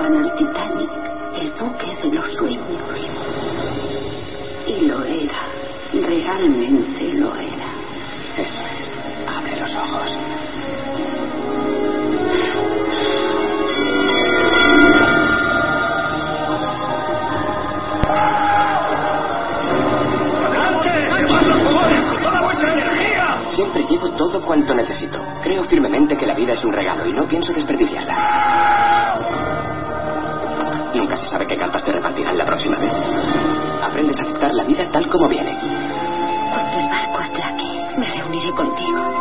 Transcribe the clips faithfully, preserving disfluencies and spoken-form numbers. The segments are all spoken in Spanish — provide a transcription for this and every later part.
llamaban al Titanic el buque de los sueños. Y lo era, realmente lo era. Eso es, abre los ojos. Siempre llevo todo cuanto necesito. Creo firmemente que la vida es un regalo y no pienso desperdiciarla. Nunca se sabe qué cartas te repartirán la próxima vez. Aprendes a aceptar la vida tal como viene. Cuando el barco atraque, me reuniré contigo.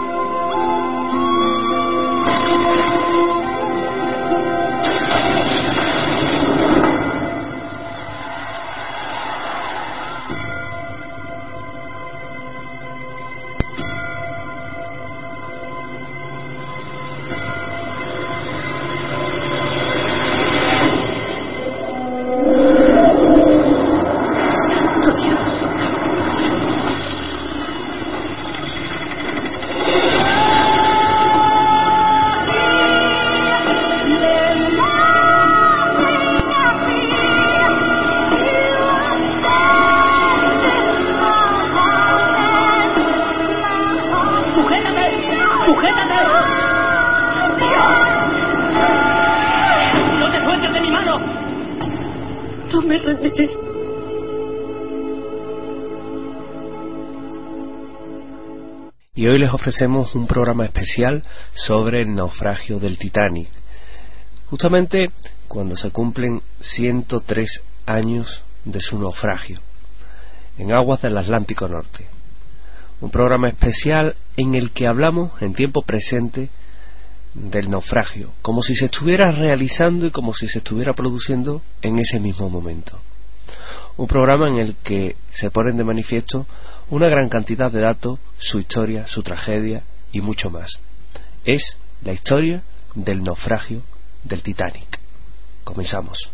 Y hoy les ofrecemos un programa especial sobre el naufragio del Titanic, justamente cuando se cumplen ciento tres años de su naufragio en aguas del Atlántico Norte. Un programa especial en el que hablamos en tiempo presente del naufragio, como si se estuviera realizando y como si se estuviera produciendo en ese mismo momento. Un programa en el que se ponen de manifiesto una gran cantidad de datos, su historia, su tragedia y mucho más. Es la historia del naufragio del Titanic. Comenzamos.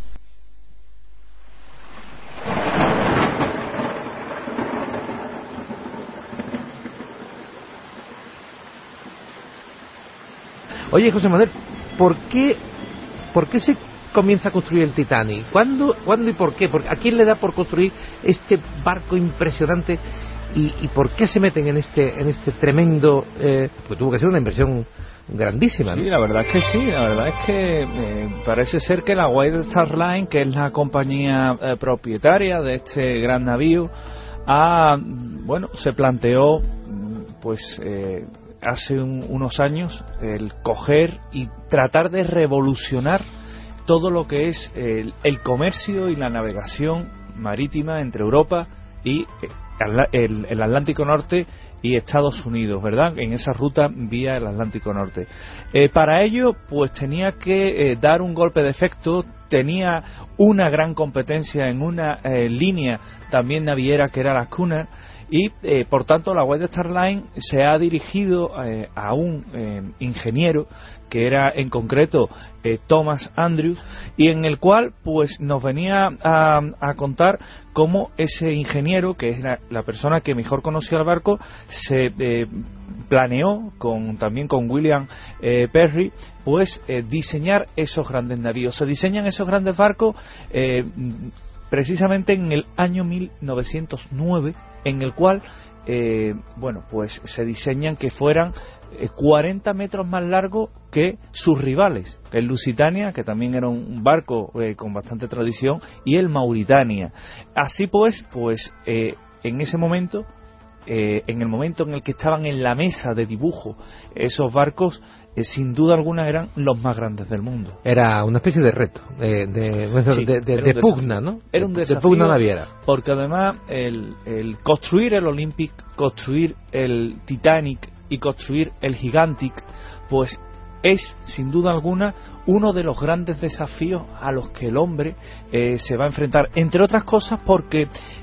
Oye, José Manuel, ¿por qué, por qué se comienza a construir el Titanic? ¿Cuándo, ¿cuándo y por qué? ¿A quién le da por construir este barco impresionante? ¿Y, y por qué se meten en este en este tremendo... Eh, pues tuvo que ser una inversión grandísima, ¿no? Sí, la verdad es que sí, la verdad es que eh, parece ser que la White Star Line, que es la compañía eh, propietaria de este gran navío, ha, bueno, se planteó, pues... Eh, hace un, unos años el coger y tratar de revolucionar todo lo que es el, el comercio y la navegación marítima entre Europa y el, el Atlántico Norte y Estados Unidos, ¿verdad? En esa ruta vía el Atlántico Norte. Eh, para ello, pues tenía que eh, dar un golpe de efecto, tenía una gran competencia en una eh, línea también naviera que era la Cunard, y eh, por tanto la White Star Line se ha dirigido eh, a un eh, ingeniero que era en concreto eh, Thomas Andrews, y en el cual pues nos venía a, a contar cómo ese ingeniero, que es la, la persona que mejor conocía el barco, se eh, planeó con también con William eh, Perry pues eh, diseñar esos grandes navíos. Se diseñan esos grandes barcos eh, precisamente en el año mil novecientos nueve, en el cual eh, bueno, pues se diseñan que fueran eh, cuarenta metros más largos que sus rivales, el Lusitania, que también era un barco eh, con bastante tradición, y el Mauritania. Así pues, pues eh, en ese momento, eh, en el momento en el que estaban en la mesa de dibujo esos barcos, eh, sin duda alguna eran los más grandes del mundo. Era una especie de reto, de, de, sí, de, de, de pugna, ¿no? Era un de, desafío, de pugna naviera. Porque además el, el construir el Olympic, construir el Titanic y construir el Gigantic, pues es sin duda alguna uno de los grandes desafíos a los que el hombre eh, se va a enfrentar, entre otras cosas porque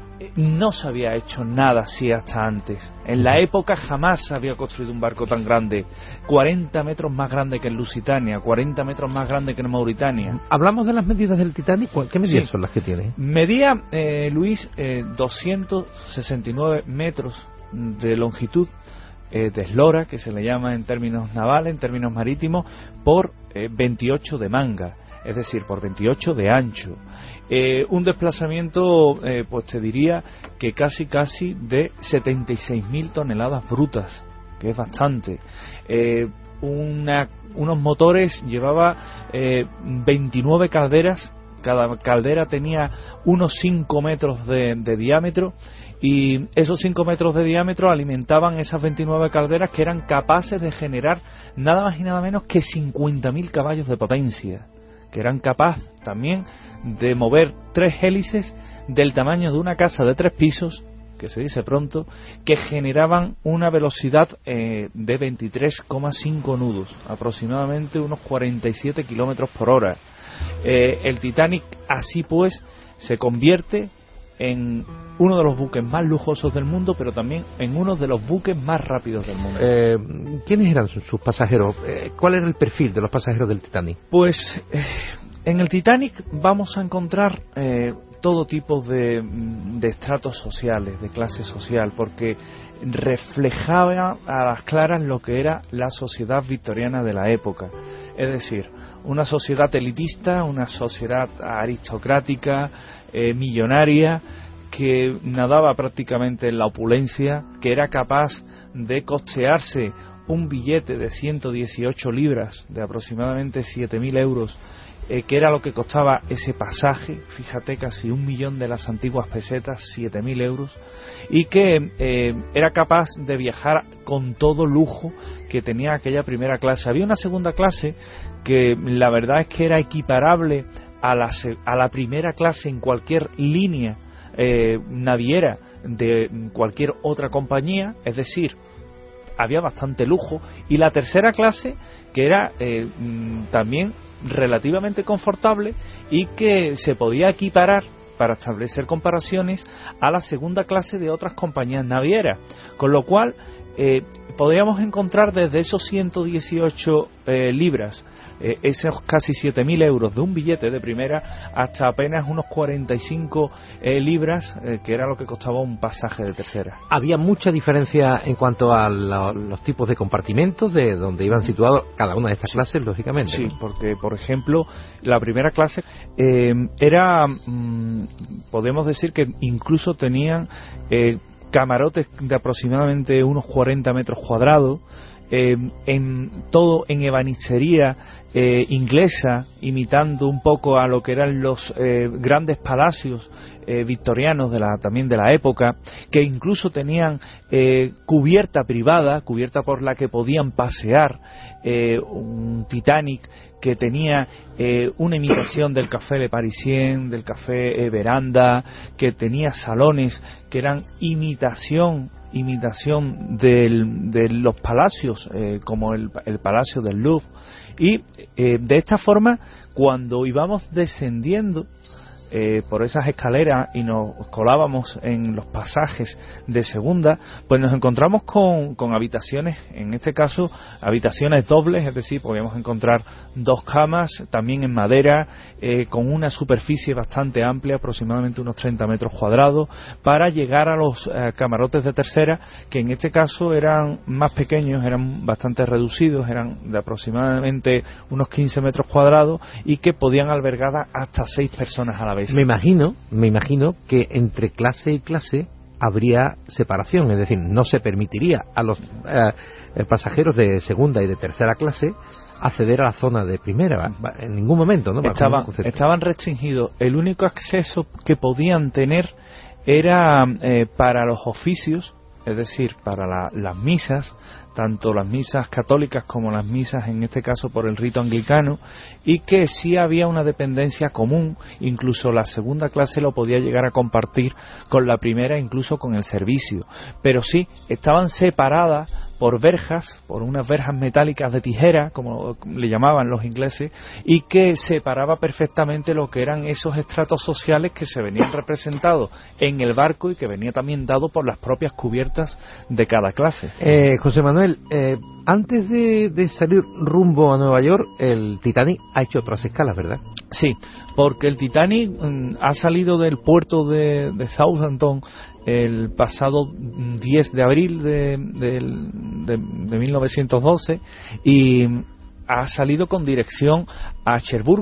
no se había hecho nada así hasta antes. En la época jamás se había construido un barco tan grande, cuarenta metros más grande que el Lusitania, cuarenta metros más grande que el Mauritania. Hablamos de las medidas del Titanic. ¿Qué medidas sí. son las que tiene? Medía, eh, Luis, eh, doscientos sesenta y nueve metros de longitud, eh, de eslora, que se le llama en términos navales, en términos marítimos, por eh, veintiocho de manga. es decir, por veintiocho de ancho. Eh, un desplazamiento, eh, pues te diría que casi casi de setenta y seis mil toneladas brutas, que es bastante. Eh, una, unos motores, llevaba eh, veintinueve calderas, cada caldera tenía unos cinco metros de, de diámetro, y esos cinco metros de diámetro alimentaban esas veintinueve calderas, que eran capaces de generar nada más y nada menos que cincuenta mil caballos de potencia, que eran capaces también de mover tres hélices del tamaño de una casa de tres pisos, que se dice pronto, que generaban una velocidad eh, de veintitrés coma cinco nudos, aproximadamente unos cuarenta y siete kilómetros por hora. Eh, el Titanic, así pues, se convierte en uno de los buques más lujosos del mundo, pero también en uno de los buques más rápidos del mundo. Eh, ¿Quiénes eran sus, sus pasajeros? Eh, ¿Cuál era el perfil de los pasajeros del Titanic? Pues eh, en el Titanic vamos a encontrar eh, todo tipo de, de estratos sociales, de clase social, porque reflejaba a las claras lo que era la sociedad victoriana de la época. Es decir, una sociedad elitista, una sociedad aristocrática, eh, millonaria, que nadaba prácticamente en la opulencia, que era capaz de costearse un billete de ciento dieciocho libras, de aproximadamente siete mil euros, eh, que era lo que costaba ese pasaje, fíjate, casi un millón de las antiguas pesetas, siete mil euros, y que eh, era capaz de viajar con todo lujo que tenía aquella primera clase. Había una segunda clase que la verdad es que era equiparable a la, a la primera clase en cualquier línea eh, naviera de cualquier otra compañía, es decir, había bastante lujo, y la tercera clase, que era eh, también relativamente confortable y que se podía equiparar, para establecer comparaciones, a la segunda clase de otras compañías navieras, con lo cual eh, podríamos encontrar desde esos ciento dieciocho eh, libras, eh, esos casi siete mil euros de un billete de primera, hasta apenas unos cuarenta y cinco eh, libras, eh, que era lo que costaba un pasaje de tercera. ¿Había mucha diferencia en cuanto a la, los tipos de compartimentos de donde iban situados cada una de estas clases, lógicamente? Sí, ¿no? porque, por ejemplo, la primera clase eh, era, mmm, podemos decir que incluso tenían eh, camarotes de aproximadamente unos cuarenta metros cuadrados, eh, en todo en ebanistería eh, inglesa, imitando un poco a lo que eran los eh, grandes palacios eh, victorianos de la, también de la época, que incluso tenían eh, cubierta privada, cubierta por la que podían pasear, eh, un Titanic que tenía eh, una imitación del café Le Parisien, del café eh, Veranda, que tenía salones que eran imitación imitación del, de los palacios, eh, como el, el Palacio del Louvre, y eh, de esta forma, cuando íbamos descendiendo eh, por esas escaleras y nos colábamos en los pasajes de segunda, pues nos encontramos con, con habitaciones, en este caso habitaciones dobles, es decir, podíamos encontrar dos camas, también en madera, eh, con una superficie bastante amplia, aproximadamente unos treinta metros cuadrados, para llegar a los eh, camarotes de tercera, que en este caso eran más pequeños, eran bastante reducidos, eran de aproximadamente unos quince metros cuadrados, y que podían albergar hasta seis personas a la vez. Me imagino, me imagino que entre clase y clase habría separación, es decir, no se permitiría a los eh, pasajeros de segunda y de tercera clase acceder a la zona de primera en ningún momento, ¿no? Estaban, estaban restringidos. El único acceso que podían tener era eh, para los oficios, es decir, para la, las misas, tanto las misas católicas como las misas, en este caso por el rito anglicano, y que sí había una dependencia común, incluso la segunda clase lo podía llegar a compartir con la primera, incluso con el servicio, pero sí, estaban separadas por verjas, por unas verjas metálicas de tijera, como le llamaban los ingleses, y que separaba perfectamente lo que eran esos estratos sociales que se venían representados en el barco y que venía también dado por las propias cubiertas de cada clase. Eh, José Manuel, eh, antes de, de salir rumbo a Nueva York, el Titanic ha hecho otras escalas, ¿verdad? Sí, porque el Titanic mm, ha salido del puerto de, de Southampton el pasado diez de abril de, de, de, de mil novecientos doce, y ha salido con dirección a Cherburgo,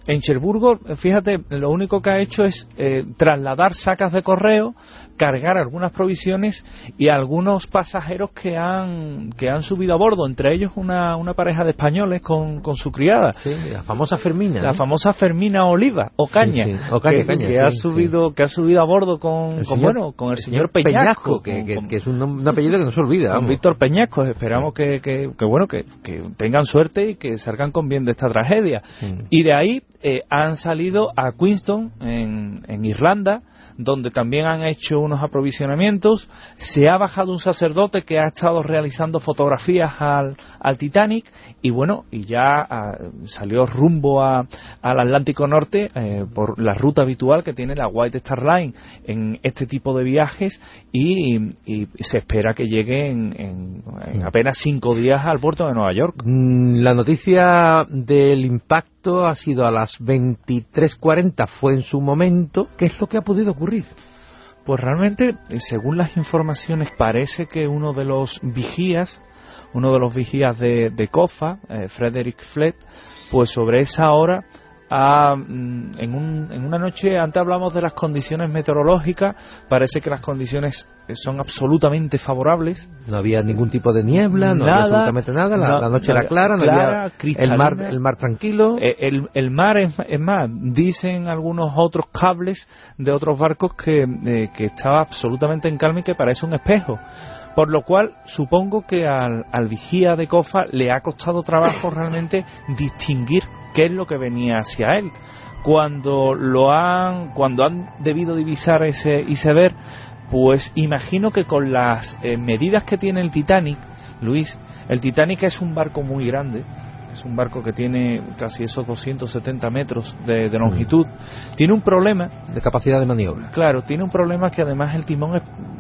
en Cherburgo, fíjate, lo único que ha hecho es eh, trasladar sacas de correo, cargar algunas provisiones y algunos pasajeros que han que han subido a bordo, entre ellos una, una pareja de españoles con, con su criada. Sí, la famosa Fermina. La ¿no? famosa Fermina Oliva, o Caña, sí, sí. O Caña, que, Caña, que sí, ha sí. subido que ha subido a bordo con, El con señor, bueno con el, el señor, señor Peñasco, Peñasco, que, con, que, con, que es un, un apellido que no se olvida. con vamos. Víctor Peñasco. Esperamos sí. que, que, que bueno que, que tengan suerte y que salgan con bien de esta tragedia. Sí. Y de ahí eh, han salido a Queenstown en, en Irlanda, donde también han hecho unos aprovisionamientos. Se ha bajado un sacerdote que ha estado realizando fotografías al, al Titanic y bueno, y ya a, salió rumbo a, al Atlántico Norte eh, por la ruta habitual que tiene la White Star Line en este tipo de viajes y, y se espera que llegue en, en, en apenas cinco días al puerto de Nueva York. La noticia del impacto ha sido a las veintitrés cuarenta, fue en su momento. ¿Qué es lo que ha podido ocurrir? Pues realmente, según las informaciones, parece que uno de los vigías, uno de los vigías de, de COFA, eh, Frederick Flett, pues sobre esa hora, ha, en, un, en una noche, antes hablamos de las condiciones meteorológicas, parece que las condiciones son absolutamente favorables. No había ningún tipo de niebla, no nada, había absolutamente nada, la, no, la noche no era clara, no clara, había cristalina. el mar, el mar tranquilo. Eh, el, el mar, es, es más, dicen algunos otros cables de otros barcos que, eh, que estaba absolutamente en calma y que parece un espejo. Por lo cual, supongo que al, al vigía de COFA le ha costado trabajo realmente distinguir qué es lo que venía hacia él. Cuando lo han, cuando han debido divisar ese iceberg, pues imagino que con las eh, medidas que tiene el Titanic, Luis, el Titanic es un barco muy grande, es un barco que tiene casi esos doscientos setenta metros de, de longitud, mm. tiene un problema de capacidad de maniobra. Claro, tiene un problema que además el timón es,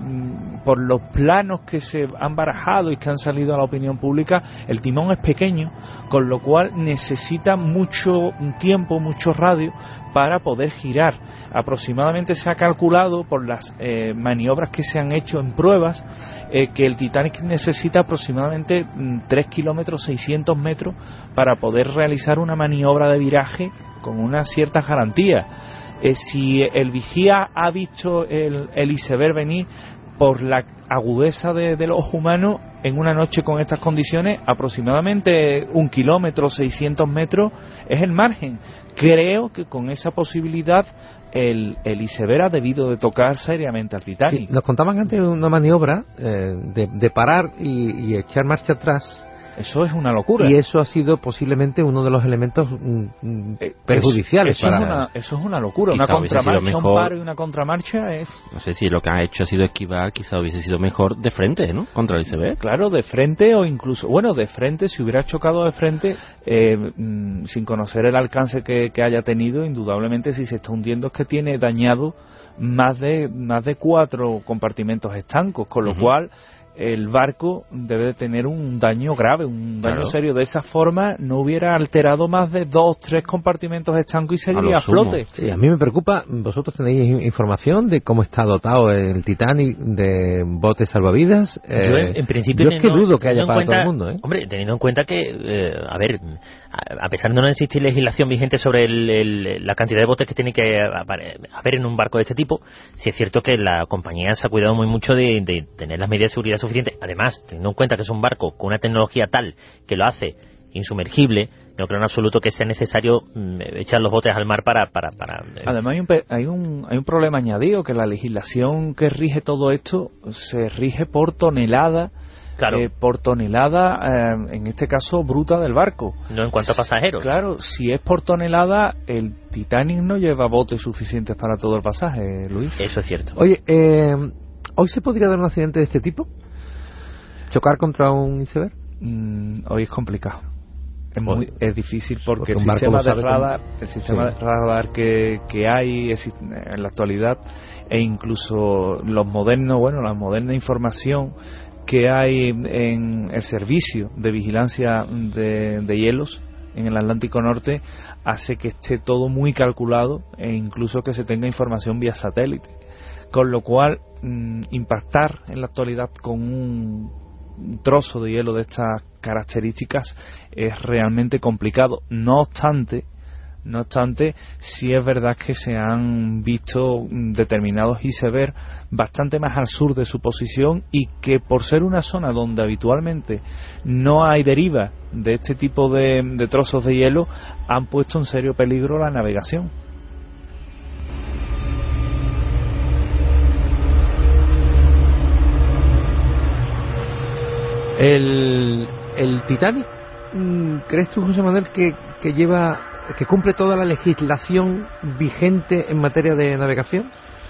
por los planos que se han barajado y que han salido a la opinión pública, el timón es pequeño, con lo cual necesita mucho tiempo, mucho radio para poder girar. Aproximadamente se ha calculado por las eh, maniobras que se han hecho en pruebas eh, que el Titanic necesita aproximadamente tres kilómetros seiscientos metros para poder realizar una maniobra de viraje con una cierta garantía. Eh, si el vigía ha visto el, el iceberg venir, por la agudeza de, de los humanos, en una noche con estas condiciones, aproximadamente un kilómetro, seiscientos metros es el margen. Creo que con esa posibilidad el, el iceberg ha debido de tocar seriamente al Titanic. Sí, nos contaban antes una maniobra eh, de, de parar y, y echar marcha atrás. Eso es una locura. Y eso ha sido posiblemente uno de los elementos mm, perjudiciales. Eso, eso, para... es una, eso es una locura. Quizá una contramarcha, mejor, un paro y una contramarcha es... No sé si lo que ha hecho ha sido esquivar, quizá hubiese sido mejor de frente, ¿no? Contra el iceberg. Claro, de frente o incluso... Bueno, de frente, si hubiera chocado de frente, eh, mmm, sin conocer el alcance que, que haya tenido, indudablemente si se está hundiendo es que tiene dañado más de, más de cuatro compartimentos estancos, con lo uh-huh. cual... el barco debe de tener un daño grave, un daño claro. serio. De esa forma no hubiera alterado más de dos, tres compartimentos estancos y seguiría a, a flote. Sí, a mí me preocupa, ¿vosotros tenéis información de cómo está dotado el Titanic de botes salvavidas? Yo en, eh, en principio yo es que dudo que haya para cuenta, todo el mundo. ¿eh? Hombre, teniendo en cuenta que, eh, a ver, a, a pesar de no existir legislación vigente sobre el, el, la cantidad de botes que tiene que haber en un barco de este tipo, sí es cierto que la compañía se ha cuidado muy mucho de, de tener las medidas de seguridad suficiente. Además, teniendo en cuenta que es un barco con una tecnología tal que lo hace insumergible, no creo en absoluto que sea necesario mm, echar los botes al mar para... para, para eh. Además hay un, hay, un, hay un problema añadido, que la legislación que rige todo esto se rige por tonelada, claro. eh, por tonelada, eh, en este caso bruta del barco. No en cuanto a pasajeros. Claro, si es por tonelada, el Titanic no lleva botes suficientes para todo el pasaje, Luis. Eso es cierto. Oye, eh, ¿hoy se podría dar un accidente de este tipo? ¿Chocar contra un iceberg? Mm, hoy es complicado. Es, muy, es difícil porque, porque el, sistema de radar, cómo... el sistema sí. de radar que, que hay en la actualidad e incluso los modernos, bueno, la moderna información que hay en el servicio de vigilancia de, de hielos en el Atlántico Norte hace que esté todo muy calculado e incluso que se tenga información vía satélite. Con lo cual, mmm, impactar en la actualidad con un un trozo de hielo de estas características es realmente complicado. No obstante, No obstante, sí es verdad que se han visto determinados icebergs bastante más al sur de su posición y que por ser una zona donde habitualmente no hay deriva de este tipo de, de trozos de hielo, han puesto en serio peligro la navegación. El, el Titanic, ¿crees tú, José Manuel, que, que lleva, que cumple toda la legislación vigente en materia de navegación?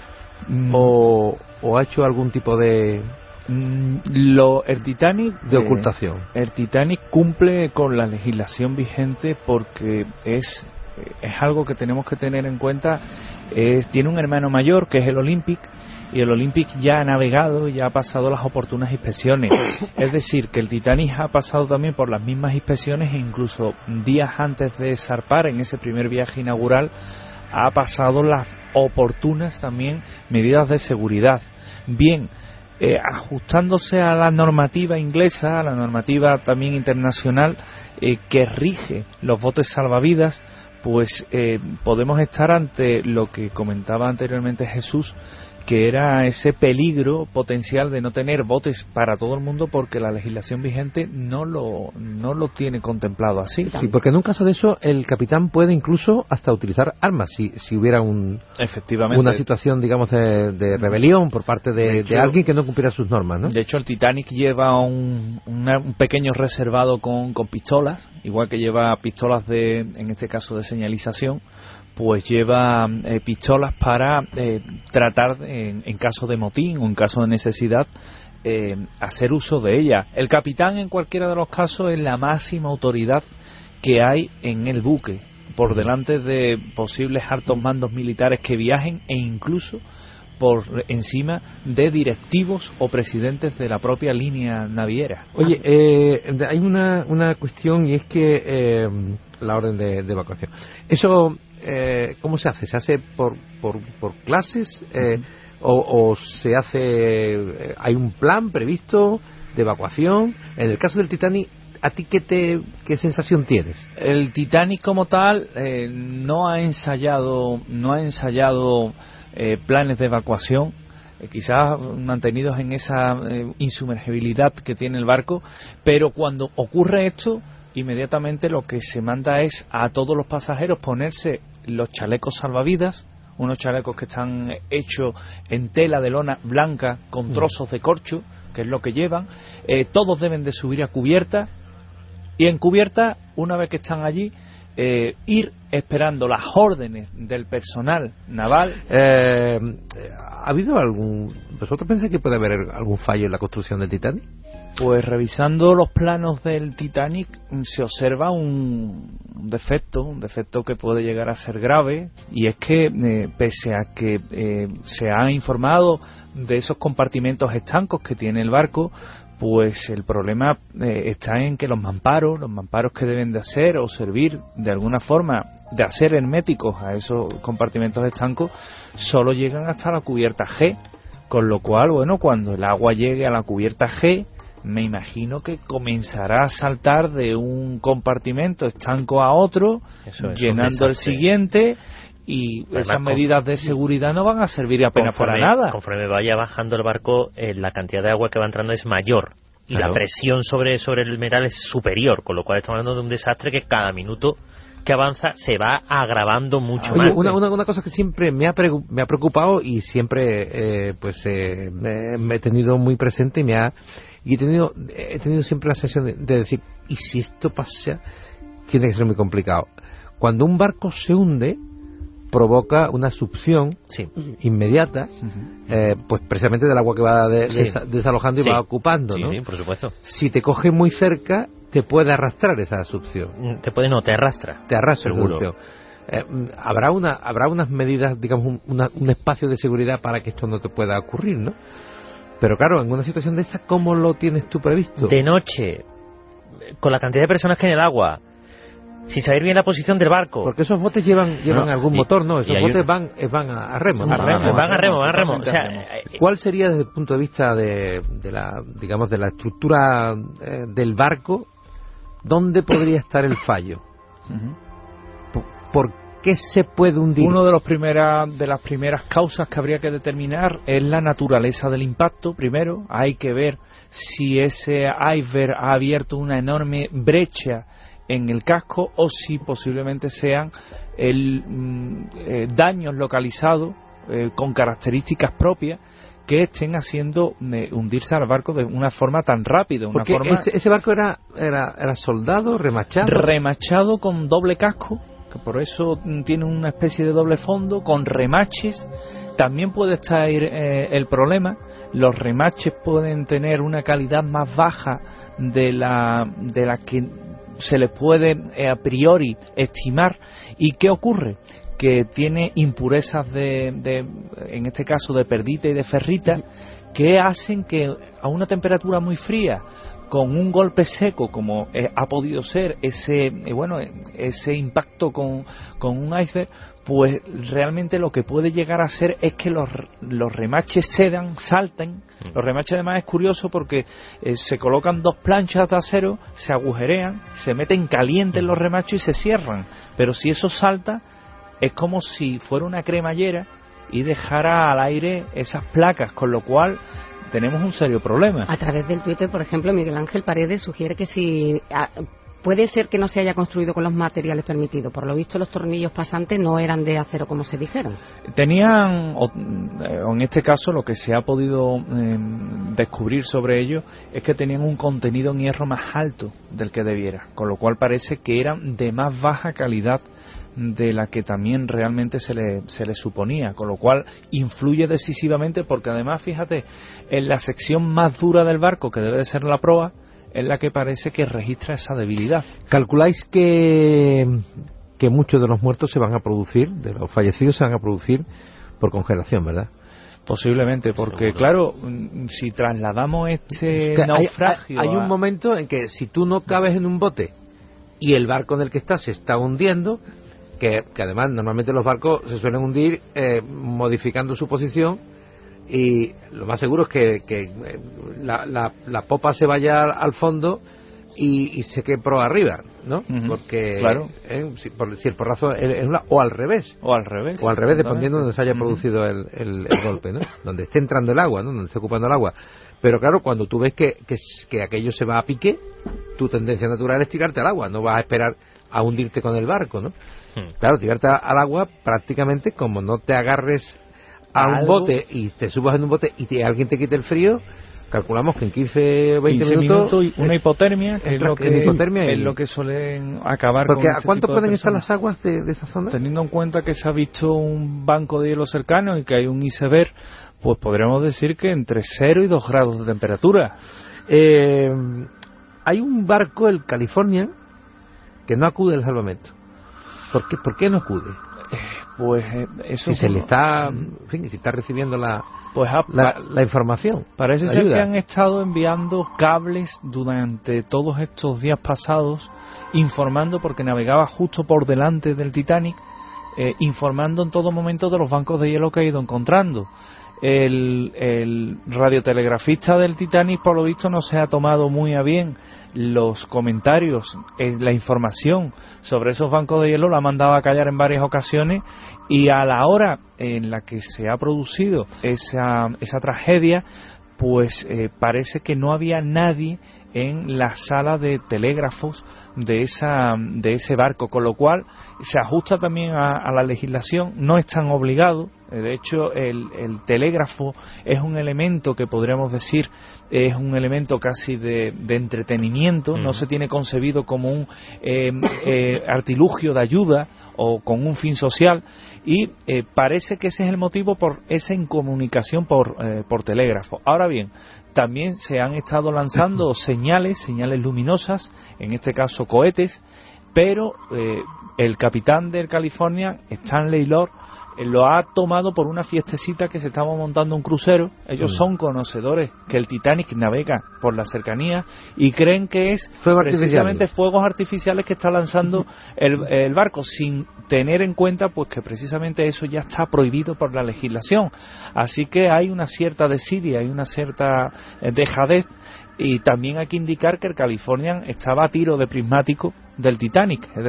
Mm. ¿O, o ha hecho algún tipo de mm, lo el Titanic de ocultación? Eh, el Titanic cumple con la legislación vigente porque es es algo que tenemos que tener en cuenta. Es, tiene un hermano mayor que es el Olympic, y el Olympic ya ha navegado, ya ha pasado las oportunas inspecciones. Es decir, que el Titanic ha pasado también por las mismas inspecciones e incluso días antes de zarpar en ese primer viaje inaugural ha pasado las oportunas también medidas de seguridad. Bien, eh, ajustándose a la normativa inglesa, a la normativa también internacional eh, que rige los botes salvavidas, pues eh, podemos estar ante lo que comentaba anteriormente Jesús, que era ese peligro potencial de no tener botes para todo el mundo porque la legislación vigente no lo no lo tiene contemplado así. Sí, porque en un caso de eso el capitán puede incluso hasta utilizar armas si, si hubiera un efectivamente una situación, digamos, de, de rebelión por parte de, de, hecho, de alguien que no cumpliera sus normas, ¿no? De hecho, el Titanic lleva un, una, un pequeño reservado con, con pistolas, igual que lleva pistolas de, en este caso, de señalización. Pues lleva eh, pistolas para eh, tratar, en, en caso de motín o en caso de necesidad, eh, hacer uso de ella. El capitán, en cualquiera de los casos, es la máxima autoridad que hay en el buque, por delante de posibles altos mandos militares que viajen e incluso por encima de directivos o presidentes de la propia línea naviera. Oye, eh, hay una, una cuestión, y es que eh, la orden de, de evacuación. Eso, eh, ¿cómo se hace? ¿Se hace por, por, por clases? Eh, uh-huh. o, ¿O se hace, hay un plan previsto de evacuación? En el caso del Titanic, ¿a ti qué, te, qué sensación tienes? El Titanic como tal eh, no ha ensayado, no ha ensayado Eh, planes de evacuación, eh, quizás mantenidos en esa eh, insumergibilidad que tiene el barco, pero cuando ocurre esto, inmediatamente lo que se manda es a todos los pasajeros ponerse los chalecos salvavidas, unos chalecos que están hechos en tela de lona blanca con trozos de corcho, que es lo que llevan. Eh, todos deben de subir a cubierta, y en cubierta, una vez que están allí, Eh, ir esperando las órdenes del personal naval. Eh, ¿Ha habido algún... ¿Vosotros pensáis que puede haber algún fallo en la construcción del Titanic? Pues revisando los planos del Titanic se observa un, un defecto, un defecto que puede llegar a ser grave, y es que eh, pese a que eh, se ha informado de esos compartimentos estancos que tiene el barco, pues el problema eh, está en que los mamparos, los mamparos que deben de hacer o servir de alguna forma de hacer herméticos a esos compartimentos estancos, solo llegan hasta la cubierta G, con lo cual, bueno, cuando el agua llegue a la cubierta G, me imagino que comenzará a saltar de un compartimento estanco a otro, eso, eso llenando el siguiente, y además, esas medidas de seguridad no van a servir apenas conforme, para nada. Conforme vaya bajando el barco, eh, la cantidad de agua que va entrando es mayor y claro, la presión sobre, sobre el metal es superior, con lo cual estamos hablando de un desastre que cada minuto que avanza se va agravando mucho Oye, más. Una, una, una cosa que siempre me ha, pre- me ha preocupado y siempre eh, pues eh, me, me he tenido muy presente y me ha y he tenido he tenido siempre la sensación de, de decir, ¿y si esto pasa? Tiene que ser muy complicado. Cuando un barco se hunde, provoca una succión sí. inmediata, uh-huh. eh, pues precisamente del agua que va de, sí. des- desalojando y sí. va ocupando, sí, ¿no? Sí, por supuesto. Si te coge muy cerca, te puede arrastrar esa succión. Te puede, no, te arrastra. Te arrastra, seguro. Eh, habrá una habrá unas medidas, digamos, un, una, un espacio de seguridad para que esto no te pueda ocurrir, ¿no? Pero claro, en una situación de esa, ¿cómo lo tienes tú previsto? De noche, con la cantidad de personas que hay en el agua, sin saber bien la posición del barco. Porque esos botes llevan llevan no, algún y, motor, ¿no? Esos botes un... van van a, a remo. A remo, van a remo, van a remo. O sea, ¿cuál sería desde el punto de vista de, de la, digamos, de la estructura eh, del barco, dónde podría estar el fallo? Uh-huh. ¿Por, por qué se puede hundir? Una de, los primera, de las primeras causas que habría que determinar es la naturaleza del impacto. Primero, hay que ver si ese iceberg ha abierto una enorme brecha en el casco o si posiblemente sean el, eh, daños localizados eh, con características propias que estén haciendo eh, hundirse al barco de una forma tan rápida. Una Porque forma ese, ese barco era, era, era soldado, remachado. Remachado con doble casco, que por eso tiene una especie de doble fondo, con remaches. También puede estar eh, el problema, los remaches pueden tener una calidad más baja de la, de la que se les puede eh, a priori estimar. ¿Y qué ocurre? Que tiene impurezas de, de, en este caso de perdita y de ferrita, que hacen que a una temperatura muy fría, con un golpe seco como eh, ha podido ser ese eh, bueno ese impacto con, con un iceberg, pues realmente lo que puede llegar a ser es que los, los remaches cedan, salten. Los remaches además es curioso porque eh, se colocan dos planchas de acero, se agujerean, se meten calientes los remaches y se cierran, pero si eso salta es como si fuera una cremallera y dejara al aire esas placas, con lo cual tenemos un serio problema. A través del Twitter, por ejemplo, Miguel Ángel Paredes sugiere que si a, puede ser que no se haya construido con los materiales permitidos. Por lo visto, los tornillos pasantes no eran de acero como se dijeron. Tenían, o, en este caso, lo que se ha podido eh, descubrir sobre ellos es que tenían un contenido en hierro más alto del que debiera, con lo cual parece que eran de más baja calidad de la que también realmente se le, se le suponía, con lo cual influye decisivamente, porque además, fíjate, en la sección más dura del barco, que debe de ser la proa, es la que parece que registra esa debilidad. Calculáis que, que muchos de los muertos se van a producir, de los fallecidos se van a producir por congelación, ¿verdad? Posiblemente, porque claro, si trasladamos este es que naufragio... Hay, hay, hay a... un momento en que si tú no cabes en un bote y el barco en el que estás se está hundiendo, Que, que además normalmente los barcos se suelen hundir eh, modificando su posición, y lo más seguro es que, que la, la, la popa se vaya al fondo y, y se quede proa arriba, ¿no? Uh-huh. Porque claro. eh, si, por, si el porrazo es, es una, o al revés o al revés o al revés dependiendo de donde se haya producido uh-huh. el, el, el golpe, ¿no? Donde esté entrando el agua, ¿no? Donde esté ocupando el agua. Pero claro, cuando tú ves que, que, que aquello se va a pique, tu tendencia natural es tirarte al agua, no vas a esperar a hundirte con el barco, ¿no? Claro, tirarte al agua prácticamente como no te agarres a ¿Algo? un bote y te subas en un bote y te, alguien te quite el frío, calculamos que en quince o veinte minutos, minutos una hipotermia, que es lo que, hipotermia es y... lo que suelen acabar porque con ¿a este cuánto pueden estar las aguas de, de esa zona? Teniendo en cuenta que se ha visto un banco de hielo cercano y que hay un iceberg, pues podríamos decir que entre cero y dos grados de temperatura. Eh, hay un barco, el Californian, que no acude al salvamento. ¿Por qué, ¿Por qué no acude? Eh, pues eh, eso... Si se le está, en fin, si está recibiendo la, pues ha, la, la información. Parece ser que han estado enviando cables durante todos estos días pasados, informando, porque navegaba justo por delante del Titanic, eh, informando en todo momento de los bancos de hielo que ha ido encontrando. El, el radiotelegrafista del Titanic, por lo visto, no se ha tomado muy a bien los comentarios, eh, la información sobre esos bancos de hielo, lo ha mandado a callar en varias ocasiones, y a la hora en la que se ha producido esa, esa tragedia, pues eh, parece que no había nadie en la sala de telégrafos de esa de ese barco, con lo cual se ajusta también a, a la legislación. No están obligados, de hecho el, el telégrafo es un elemento que podríamos decir es un elemento casi de, de entretenimiento, uh-huh. No se tiene concebido como un eh, eh, artilugio de ayuda o con un fin social, y eh, parece que ese es el motivo por esa incomunicación por, eh, por telégrafo. Ahora bien, también se han estado lanzando señales, señales luminosas, en este caso cohetes, pero eh, el capitán del California, Stanley Lord, eh, lo ha tomado por una fiestecita que se estaba montando un crucero. Ellos mm. son conocedores que el Titanic navega por la cercanía y creen que es Fuego precisamente artificial. fuegos artificiales que está lanzando el, el barco, sin tener en cuenta pues que precisamente eso ya está prohibido por la legislación. Así que hay una cierta desidia, hay una cierta eh, dejadez. Y también hay que indicar que el Californian estaba a tiro de prismático del Titanic, es decir,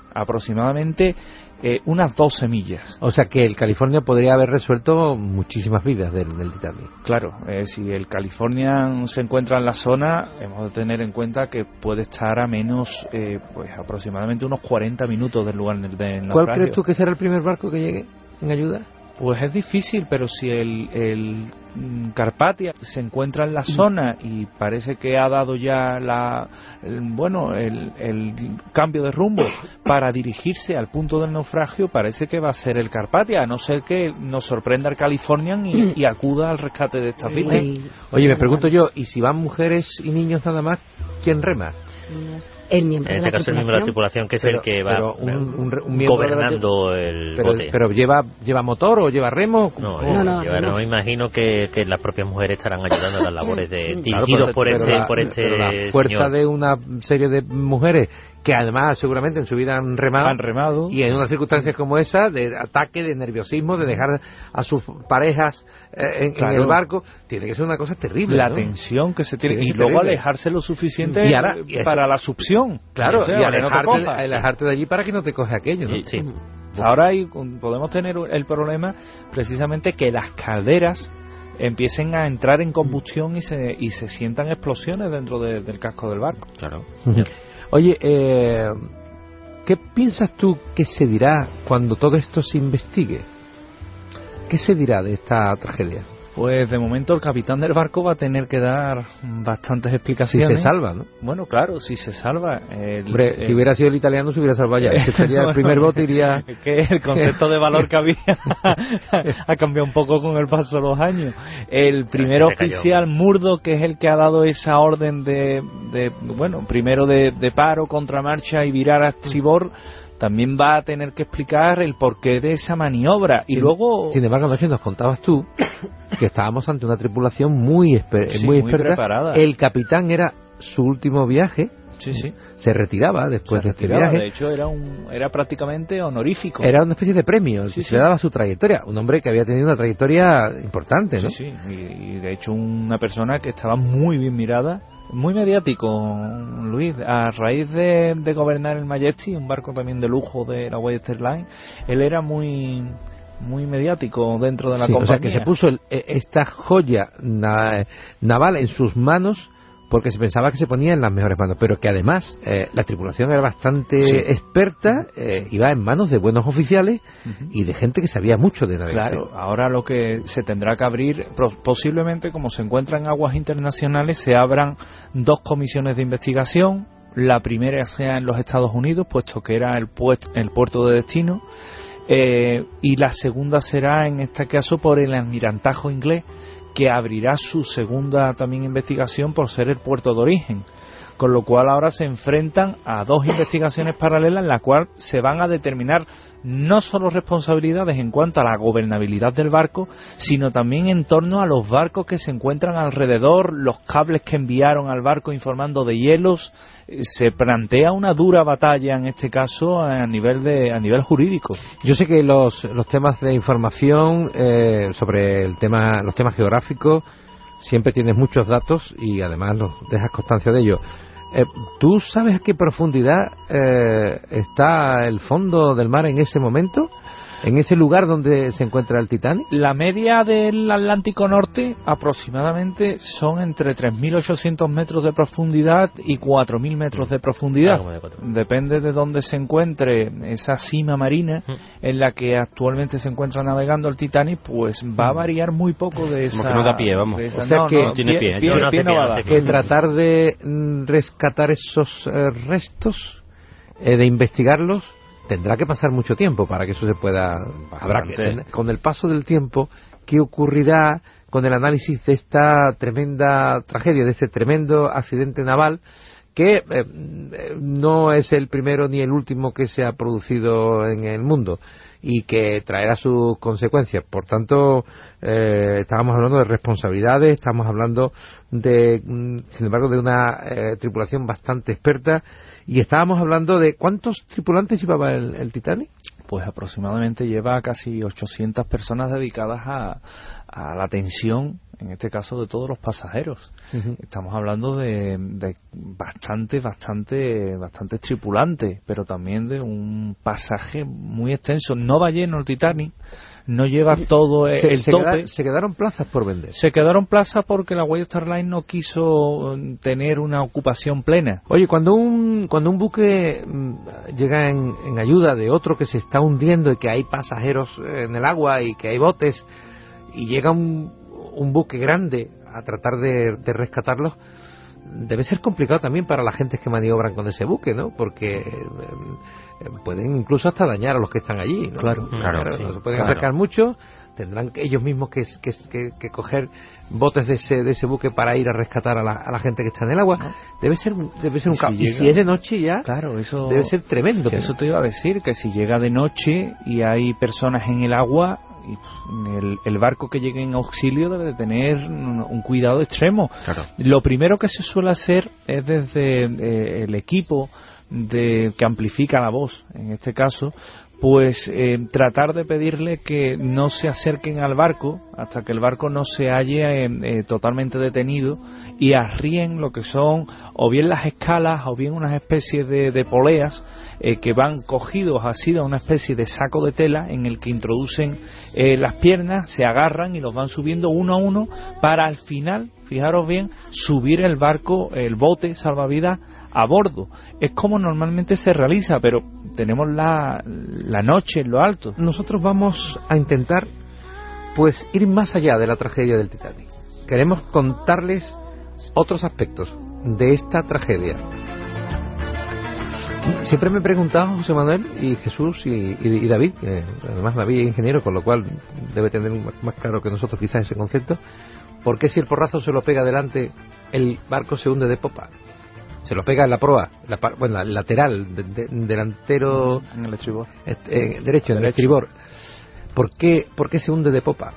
aproximadamente eh, unas doce millas. O sea que el California podría haber resuelto muchísimas vidas del, del Titanic. Claro, eh, si el California se encuentra en la zona, hemos de tener en cuenta que puede estar a menos, eh, pues aproximadamente unos cuarenta minutos del lugar del, del naufragio. ¿Cuál crees tú que será el primer barco que llegue en ayuda? Pues es difícil, pero si el, el Carpathia se encuentra en la zona y parece que ha dado ya la el, bueno el, el cambio de rumbo para dirigirse al punto del naufragio, parece que va a ser el Carpathia, a no ser que nos sorprenda el Californian y, y acuda al rescate de estas víctimas. Oye, me pregunto yo, ¿y si van mujeres y niños nada más, quién rema? El miembro en este caso el miembro de la tripulación, que es pero, el que va un, un, un gobernando la, el pero, bote. Pero lleva lleva motor o lleva remo. No, no, no, lleva, no, no, me imagino que, que las propias mujeres estarán ayudando a las labores de Claro, dirigidos pero, por pero este la, por este pero la fuerza señor. de una serie de mujeres que además seguramente en su vida han remado, han remado y en unas circunstancias como esa de ataque, de nerviosismo, de dejar a sus parejas eh, en, claro. en el barco, tiene que ser una cosa terrible, la ¿no? tensión que se tiene, tiene y que luego terrible. alejarse lo suficiente y ahora, y para la succión, claro, o sea, y alejarte, alejarte, de, alejarte de allí para que no te coge aquello, ¿no? Sí, sí. Ahora hay, podemos tener el problema precisamente que las calderas empiecen a entrar en combustión y se y se sientan explosiones dentro de, del casco del barco. Claro. Oye, eh, ¿qué piensas tú que se dirá cuando todo esto se investigue? ¿Qué se dirá de esta tragedia? Pues de momento el capitán del barco va a tener que dar bastantes explicaciones. Si se salva, ¿no? Bueno, claro, si se salva. El, Hombre, el, si hubiera sido el italiano se hubiera salvado ya. Este sería bueno, el primer bote, iría... Es que el concepto de valor que había ha cambiado un poco con el paso de los años. El primer oficial Murdoch, que es el que ha dado esa orden de, de bueno, primero de, de paro, contramarcha y virar a estribor, también va a tener que explicar el porqué de esa maniobra. Y sin, luego... Sin embargo, noche nos contabas tú que estábamos ante una tripulación muy, esper sí, muy, muy experta. preparada. El capitán era su último viaje. Sí, sí. Se retiraba después se de este retiraba, viaje. De hecho, era, un, era prácticamente honorífico. Era una especie de premio el sí, que sí. se le daba su trayectoria. Un hombre que había tenido una trayectoria importante, ¿no? Sí, sí. Y, y de hecho una persona que estaba muy bien mirada, muy mediático, Luis. A raíz de, de gobernar el Majesty, un barco también de lujo de la Western Line, él era muy muy mediático dentro de la sí, compañía. O sea, que se puso el, esta joya na, naval en sus manos porque se pensaba que se ponía en las mejores manos, pero que además eh, la tripulación era bastante sí. experta, eh, iba en manos de buenos oficiales uh-huh. y de gente que sabía mucho de navegación. Claro, ahora lo que se tendrá que abrir, posiblemente como se encuentra en aguas internacionales, se abran dos comisiones de investigación. La primera sea en los Estados Unidos, puesto que era el, puest- el puerto de destino, eh, y la segunda será en este caso por el almirantajo inglés, que abrirá su segunda también investigación por ser el puerto de origen, con lo cual ahora se enfrentan a dos investigaciones paralelas en las cuales se van a determinar no solo responsabilidades en cuanto a la gobernabilidad del barco, sino también en torno a los barcos que se encuentran alrededor, los cables que enviaron al barco informando de hielos. Se plantea una dura batalla en este caso a nivel de a nivel jurídico. Yo sé que los los temas de información eh, sobre el tema los temas geográficos siempre tienes muchos datos y además los dejas constancia de ello. Eh, ¿Tú sabes a qué profundidad eh, está el fondo del mar en ese momento? ¿En ese lugar donde se encuentra el Titanic? La media del Atlántico Norte aproximadamente son entre tres mil ochocientos metros de profundidad y cuatro mil metros de profundidad. Depende de dónde se encuentre esa cima marina en la que actualmente se encuentra navegando el Titanic, pues va a variar muy poco de esa... Como que no da pie, vamos. Esa, o sea no, que no, tiene pie. pie, No, no pie hace no pie, va a no dar. hace pie. Que tratar de mm, rescatar esos eh, restos, eh, de investigarlos, tendrá que pasar mucho tiempo para que eso se pueda... Habrá que, con el paso del tiempo, ¿qué ocurrirá con el análisis de esta tremenda tragedia, de este tremendo accidente naval, que eh, no es el primero ni el último que se ha producido en el mundo y que traerá sus consecuencias? Por tanto, eh, estábamos hablando de responsabilidades, estamos hablando de, sin embargo, de una eh, tripulación bastante experta, y estábamos hablando de ¿cuántos tripulantes llevaba el, el Titanic? Pues aproximadamente lleva casi ochocientas personas dedicadas a, a la atención en este caso de todos los pasajeros. Uh-huh. Estamos hablando de, de bastante, bastante, bastantes tripulantes, pero también de un pasaje muy extenso. No va lleno el Titanic, no lleva todo el, se, el se tope. Queda, se quedaron plazas por vender. Se quedaron plazas porque la White Star Line no quiso tener una ocupación plena. Oye, cuando un cuando un buque mmm, llega en, en ayuda de otro que se está hundiendo y que hay pasajeros en el agua y que hay botes, y llega un, un buque grande a tratar de, de rescatarlos, debe ser complicado también para las gentes que maniobran con ese buque, ¿no? Porque eh, pueden incluso hasta dañar a los que están allí, ¿no? Claro, claro, claro sí, no se pueden claro. acercar mucho, tendrán ellos mismos que, que, que, que coger botes de ese de ese buque para ir a rescatar a la, a la gente que está en el agua. ¿No? Debe ser debe ser un caos. Si y llega, si es de noche ya, claro, eso debe ser tremendo. Eso te iba a decir, que si llega de noche y hay personas en el agua, el, el barco que llegue en auxilio debe de tener un, un cuidado extremo. Claro. Lo primero que se suele hacer es desde eh, el equipo de que amplifica la voz, en este caso, pues eh, tratar de pedirle que no se acerquen al barco hasta que el barco no se halle eh, eh, totalmente detenido, y arríen lo que son o bien las escalas o bien unas especies de, de poleas eh, que van cogidos así de una especie de saco de tela en el que introducen eh, las piernas, se agarran y los van subiendo uno a uno para al final, fijaros bien, subir el barco, el bote salvavidas a bordo. Es como normalmente se realiza, pero tenemos la, la noche en lo alto. Nosotros vamos a intentar pues ir más allá de la tragedia del Titanic. Queremos contarles otros aspectos de esta tragedia. Siempre me he preguntado, José Manuel y Jesús y, y, y David, que además David es ingeniero, con lo cual debe tener más claro que nosotros quizás ese concepto, ¿por qué si el porrazo se lo pega delante el barco se hunde de popa? Se lo pega en la proa, la, bueno, la lateral, de, de, delantero, en el estribor, este, eh, derecho, en el derecho. estribor. ¿Por qué, ¿Por qué se hunde de popa?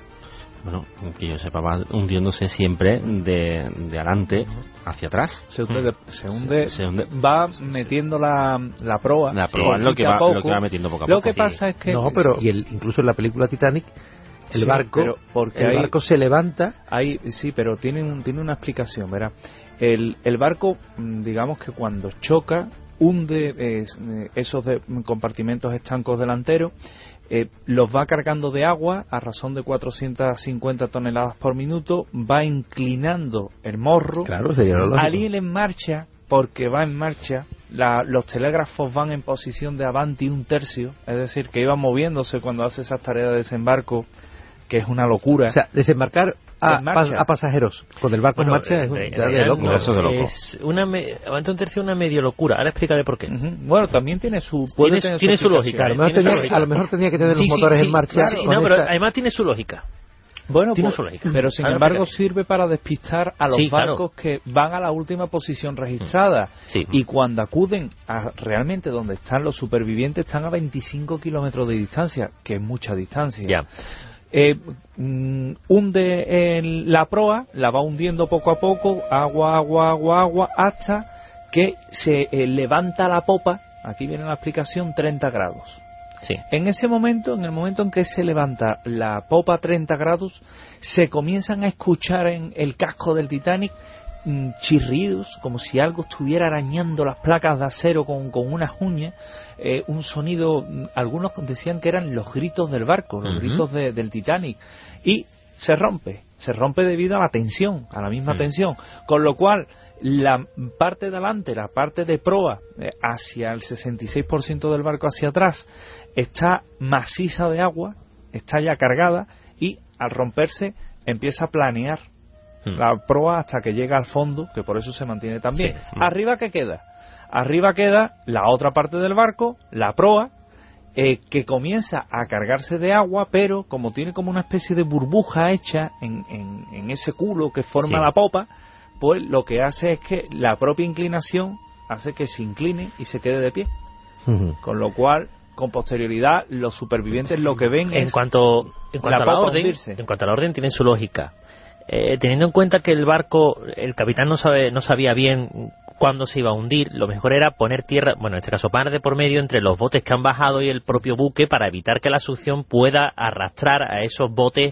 Bueno, que yo sepa, va hundiéndose siempre de, de adelante hacia atrás. Se hunde, de, se, hunde, se hunde, va metiendo la, la proa. La proa es lo que, va, lo que va metiendo poco a lo poco. Lo que sí. pasa es que... No, pero y el, incluso en la película Titanic, el sí, barco pero porque el hay, barco se levanta. Hay, sí, pero tiene, un, tiene una explicación, ¿verdad? El, el barco, digamos que cuando choca, hunde eh, esos de, compartimentos estancos delanteros, eh, los va cargando de agua a razón de cuatrocientas cincuenta toneladas por minuto, va inclinando el morro. Claro, sería lo lógico. Al ir en marcha, porque va en marcha, la, los telégrafos van en posición de avanti un tercio, es decir, que iban moviéndose cuando hace esas tareas de desembarco, que es una locura. O sea, desembarcar a, pas, a pasajeros con el barco bueno, en marcha es, un, eh, ya de loco. No, Eso de loco. es una me, avanti un tercio, una medio locura. Ahora explícale por qué. Uh-huh. Bueno, también tiene su puede tiene, tener tiene su, su lógica. A lo mejor, tenía, a lo mejor tenía que tener sí, los motores sí, en marcha. Claro, sí, no, esa... pero además tiene su lógica. Bueno, tiene pues, su lógica. pero sin Ahora embargo explícale. sirve para despistar a los sí, barcos claro. que van a la última posición registrada. Sí. Y cuando acuden a realmente donde están los supervivientes, están a veinticinco kilómetros de distancia, que es mucha distancia. Ya. Eh, mm, hunde en la proa, la va hundiendo poco a poco, agua, agua, agua, agua, hasta que se eh, levanta la popa. Aquí viene la explicación, treinta grados. Sí. En ese momento, en el momento en que se levanta la popa a treinta grados, se comienzan a escuchar en el casco del Titanic mmm, chirridos, como si algo estuviera arañando las placas de acero con, con unas uñas, eh, un sonido, algunos decían que eran los gritos del barco, los uh-huh. gritos de, del Titanic, y se rompe, se rompe debido a la tensión, a la misma uh-huh. tensión, con lo cual la parte de adelante, la parte de proa, eh, hacia el sesenta y seis por ciento del barco hacia atrás, está maciza de agua, está ya cargada, y al romperse empieza a planear uh-huh. la proa hasta que llega al fondo, que por eso se mantiene tan bien. Sí. ¿Arriba qué queda? Arriba queda la otra parte del barco, la proa, eh, que comienza a cargarse de agua, pero como tiene como una especie de burbuja hecha en, en, en ese culo que forma sí. la popa, pues lo que hace es que la propia inclinación hace que se incline y se quede de pie. Uh-huh. Con lo cual, con posterioridad, los supervivientes lo que ven en es cuanto, en cuanto la a la orden, hundirse. En cuanto a la orden, tiene su lógica. Eh, teniendo en cuenta que el barco, el capitán no sabe, no sabía bien cuándo se iba a hundir, lo mejor era poner tierra, bueno, en este caso par de por medio entre los botes que han bajado y el propio buque, para evitar que la succión pueda arrastrar a esos botes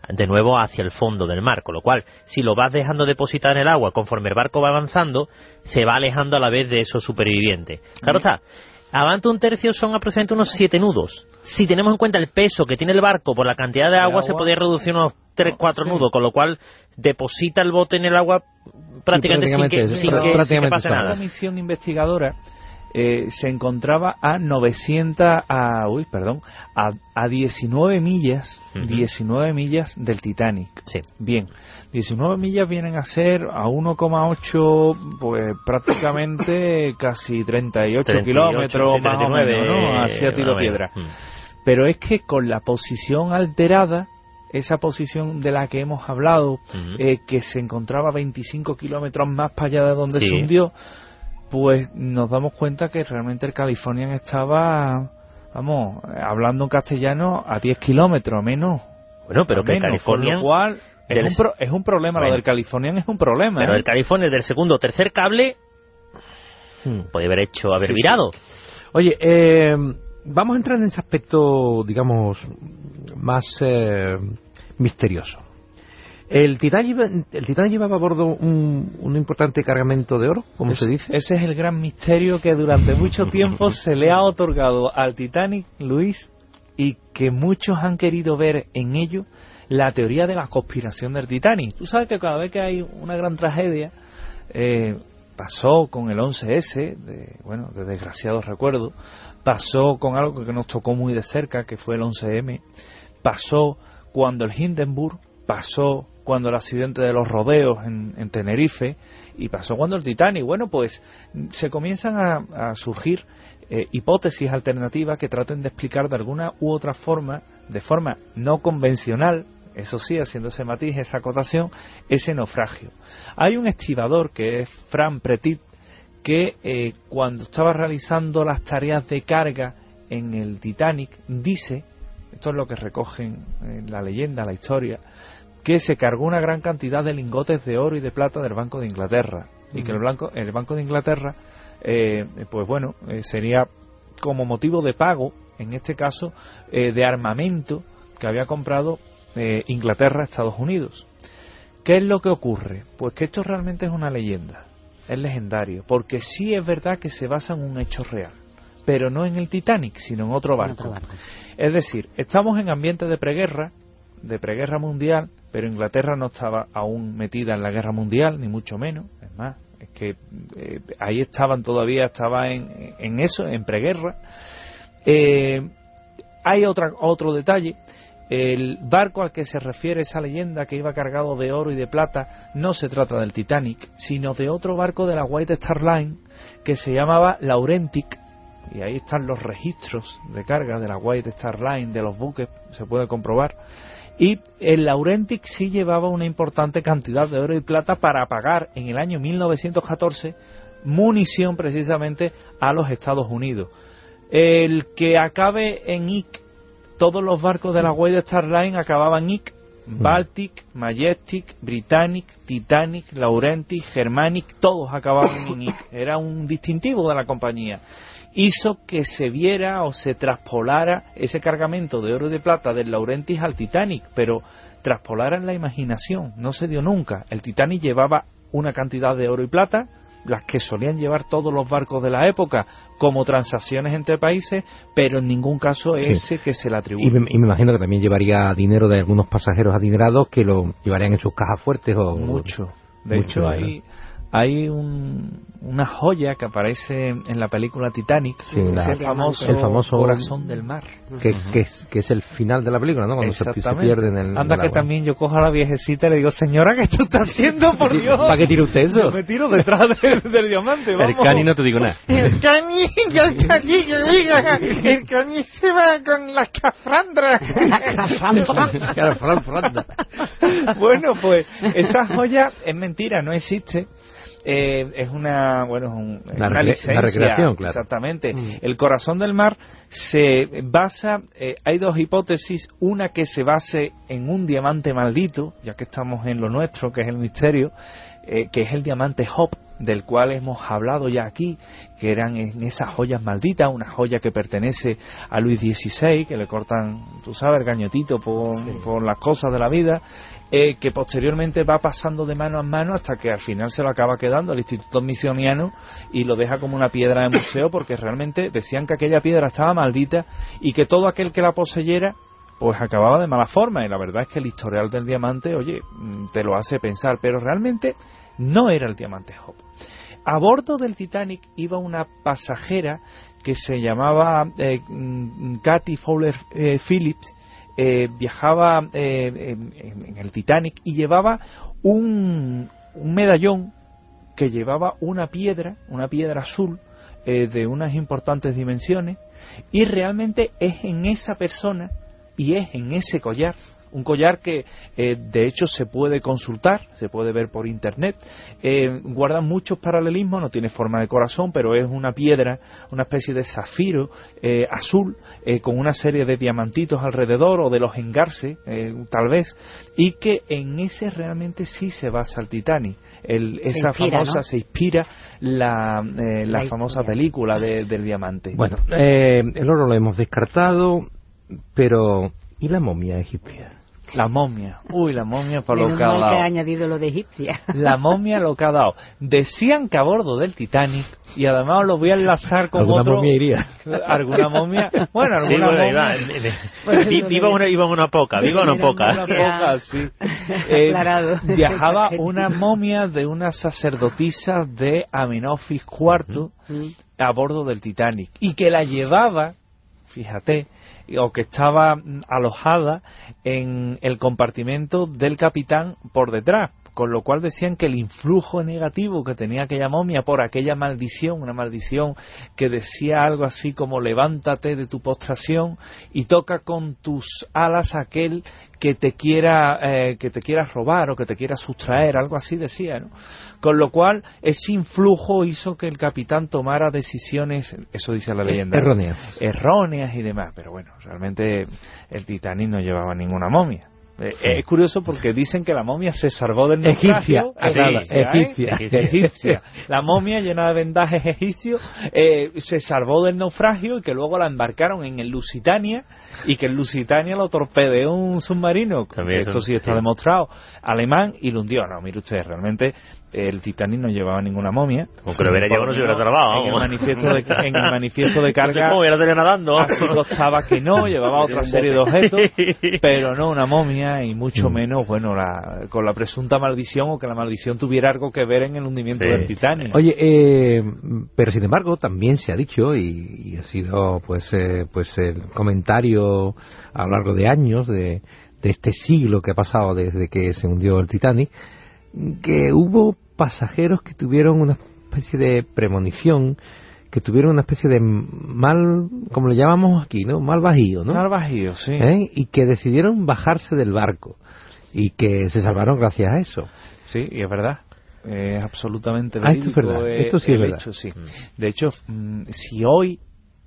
de nuevo hacia el fondo del mar, con lo cual, si lo vas dejando depositar en el agua conforme el barco va avanzando, se va alejando a la vez de esos supervivientes. Claro está, avante un tercio son aproximadamente unos siete nudos. Si tenemos en cuenta el peso que tiene el barco por la cantidad de agua, agua. se podría reducir unos tres cuatro sí. nudos, con lo cual deposita el bote en el agua prácticamente, sí, prácticamente sin, que, sin, que, prácticamente sin que pase nada. La misión investigadora eh, se encontraba a novecientos, a, uy, perdón, a, a diecinueve millas, uh-huh. diecinueve millas del Titanic. Sí. Bien, diecinueve millas vienen a ser a uno coma ocho, pues prácticamente casi treinta y ocho kilómetros más o menos, ¿no? Hacia tiro piedra. Uh-huh. Pero es que con la posición alterada, esa posición de la que hemos hablado, uh-huh. eh, que se encontraba veinticinco kilómetros más para allá de donde sí. se hundió, pues nos damos cuenta que realmente el Californian estaba, vamos, hablando en castellano, a diez kilómetros, menos. Bueno, pero que menos, el Californian... Con lo cual, es, del... un pro, es un problema, bueno, lo del Californian es un problema. Pero ¿eh? el Californian del segundo o tercer cable, hmm. puede haber hecho, haber sí, virado. Sí. Oye, eh, vamos a entrar en ese aspecto, digamos, más eh, misterioso. El Titán, lleva, el Titán llevaba a bordo un, un importante cargamento de oro, como es, se dice. Ese es el gran misterio que durante mucho tiempo se le ha otorgado al Titanic, Luis, y que muchos han querido ver en ello la teoría de la conspiración del Titanic. Tú sabes que cada vez que hay una gran tragedia, eh, pasó con el once ese, de, bueno, de desgraciados recuerdos, pasó con algo que nos tocó muy de cerca, que fue el once eme, pasó cuando el Hindenburg, pasó cuando el accidente de los rodeos en, en Tenerife, y pasó cuando el Titanic. Bueno, pues se comienzan a, a surgir eh, hipótesis alternativas que traten de explicar de alguna u otra forma, de forma no convencional, eso sí, haciendo ese matiz, esa acotación, ese naufragio. Hay un estibador que es Frank Petit, que eh, cuando estaba realizando las tareas de carga en el Titanic, dice, esto es lo que recogen en la leyenda, la historia, que se cargó una gran cantidad de lingotes de oro y de plata del Banco de Inglaterra, uh-huh. y que el Banco, el Banco de Inglaterra, eh, pues bueno, eh, sería como motivo de pago, en este caso, eh, de armamento que había comprado eh, Inglaterra a Estados Unidos. ¿Qué es lo que ocurre? Pues que esto realmente es una leyenda, es legendario, porque sí es verdad que se basa en un hecho real, pero no en el Titanic, sino en otro barco. En otro barco. Es decir, estamos en ambiente de preguerra, de preguerra mundial, pero Inglaterra no estaba aún metida en la guerra mundial, ni mucho menos. Es más, es que eh, ahí estaban todavía, estaba en, en eso, en preguerra. Eh, hay otra, otro detalle. El barco al que se refiere esa leyenda, que iba cargado de oro y de plata, no se trata del Titanic, sino de otro barco de la White Star Line que se llamaba Laurentic, y ahí están los registros de carga de la White Star Line, de los buques, se puede comprobar. Y el Laurentic sí llevaba una importante cantidad de oro y plata para pagar en el año mil novecientos catorce munición precisamente a los Estados Unidos. El que acabe en I C, todos los barcos de la White Star Line acababan en I C, Baltic, Majestic, Britannic, Titanic, Laurentic, Germanic, todos acababan en I C. Era un distintivo de la compañía. Hizo que se viera o se traspolara ese cargamento de oro y de plata del Laurentis al Titanic, pero traspolara en la imaginación, no se dio nunca. El Titanic llevaba una cantidad de oro y plata, las que solían llevar todos los barcos de la época, como transacciones entre países, pero en ningún caso ese sí. que se le atribuye. Y me, y me imagino que también llevaría dinero de algunos pasajeros adinerados que lo llevarían en sus cajas fuertes. O mucho. De mucho, hecho, hay... Hay un, una joya que aparece en la película Titanic, sí, la, el, famoso el famoso corazón del mar, que, uh-huh. que, es, que es el final de la película, ¿no? Cuando se, se pierde en el anda en que agua. También yo cojo a la viejecita y le digo, señora, ¿qué esto está haciendo, por Dios? ¿Para qué tira usted eso? Yo me tiro detrás del, del diamante, vamos. El cani no te digo nada. El cani, ya está aquí, que diga, el cani se va con las cafrandras. La cafrandra. Bueno, pues esa joya es mentira, no existe. Eh, es una bueno es un, una, una licencia, una recreación, claro. Exactamente. Mm. El corazón del mar se basa, eh, hay dos hipótesis, una que se base en un diamante maldito, ya que estamos en lo nuestro, que es el misterio, eh, que es el diamante Hope, del cual hemos hablado ya aquí, que eran en esas joyas malditas, una joya que pertenece a Luis dieciséis, que le cortan, tú sabes, el gañotito por, sí. por las cosas de la vida, eh, que posteriormente va pasando de mano a mano hasta que al final se lo acaba quedando el Instituto Smithsoniano y lo deja como una piedra de museo, porque realmente decían que aquella piedra estaba maldita y que todo aquel que la poseyera pues acababa de mala forma, y la verdad es que el historial del diamante, oye, te lo hace pensar, pero realmente no era el diamante Hope. A bordo del Titanic iba una pasajera que se llamaba eh, Katie Fowler eh, Phillips, eh, viajaba eh, en, en el Titanic y llevaba un, un medallón que llevaba una piedra, una piedra azul eh, de unas importantes dimensiones, y realmente es en esa persona y es en ese collar, un collar que eh, de hecho se puede consultar, se puede ver por internet, eh, guarda muchos paralelismos, no tiene forma de corazón, pero es una piedra, una especie de zafiro eh, azul, eh, con una serie de diamantitos alrededor, o de los engarces, eh, tal vez, y que en ese realmente sí se basa el Titanic. El, esa inspira, famosa, ¿no? Se inspira la, eh, la, la famosa película de, del diamante. Bueno, eh, el oro lo hemos descartado, pero ¿y la momia egipcia? La momia, uy, la momia para lo que ha dado. dado. Que ha añadido lo de egipcia. La momia lo que ha dado. Decían que a bordo del Titanic, y además os lo voy a enlazar con ¿Alguna otro. Momia iría? ¿Alguna momia? Bueno, alguna sí, bueno, momia. Iba, iba, iba, una, iba una poca, viva una poca. Una poca, sí. Eh, viajaba una momia de una sacerdotisa de Amenofis cuarto uh-huh. a bordo del Titanic, y que la llevaba, fíjate, o que estaba alojada en el compartimento del capitán por detrás, con lo cual decían que el influjo negativo que tenía aquella momia por aquella maldición, una maldición que decía algo así como: levántate de tu postración y toca con tus alas a aquel que te quiera eh, que te quiera robar o que te quiera sustraer, algo así decía, ¿no? Con lo cual ese influjo hizo que el capitán tomara decisiones, eso dice la leyenda, erróneas, erróneas y demás, pero bueno, realmente el Titanic no llevaba ninguna momia. Eh, sí. Es curioso porque dicen que la momia se salvó del naufragio. Egipcia, egipcia, ¿eh? egipcia, egipcia, egipcia. La momia llena de vendajes egipcios eh, se salvó del naufragio, y que luego la embarcaron en el Lusitania, y que el Lusitania lo torpedeó un submarino, que esto sí está sí. demostrado, alemán, y lo hundió. No, mire usted, realmente el Titanic no llevaba ninguna momia. Como que lo hubiera llevado, no se hubiera salvado. En el manifiesto de, en el manifiesto de carga, no sé cómo, nadando. Así costaba que no, llevaba otra serie de objetos, pero no una momia, y mucho menos, bueno, la, con la presunta maldición, o que la maldición tuviera algo que ver en el hundimiento sí. del Titanic. Oye, eh, pero sin embargo también se ha dicho, y, y ha sido pues eh, pues el comentario a lo largo de años de, de este siglo que ha pasado desde que se hundió el Titanic, que hubo pasajeros que tuvieron una especie de premonición, que tuvieron una especie de mal, como le llamamos aquí, ¿no? Mal bajío, ¿no? Mal bajío, sí. ¿Eh? Y que decidieron bajarse del barco, y que se salvaron gracias a eso. Sí, y es verdad. Es eh, absolutamente verídico. Ah, esto es verdad. Esto sí es verdad. Hecho, sí. De hecho, si hoy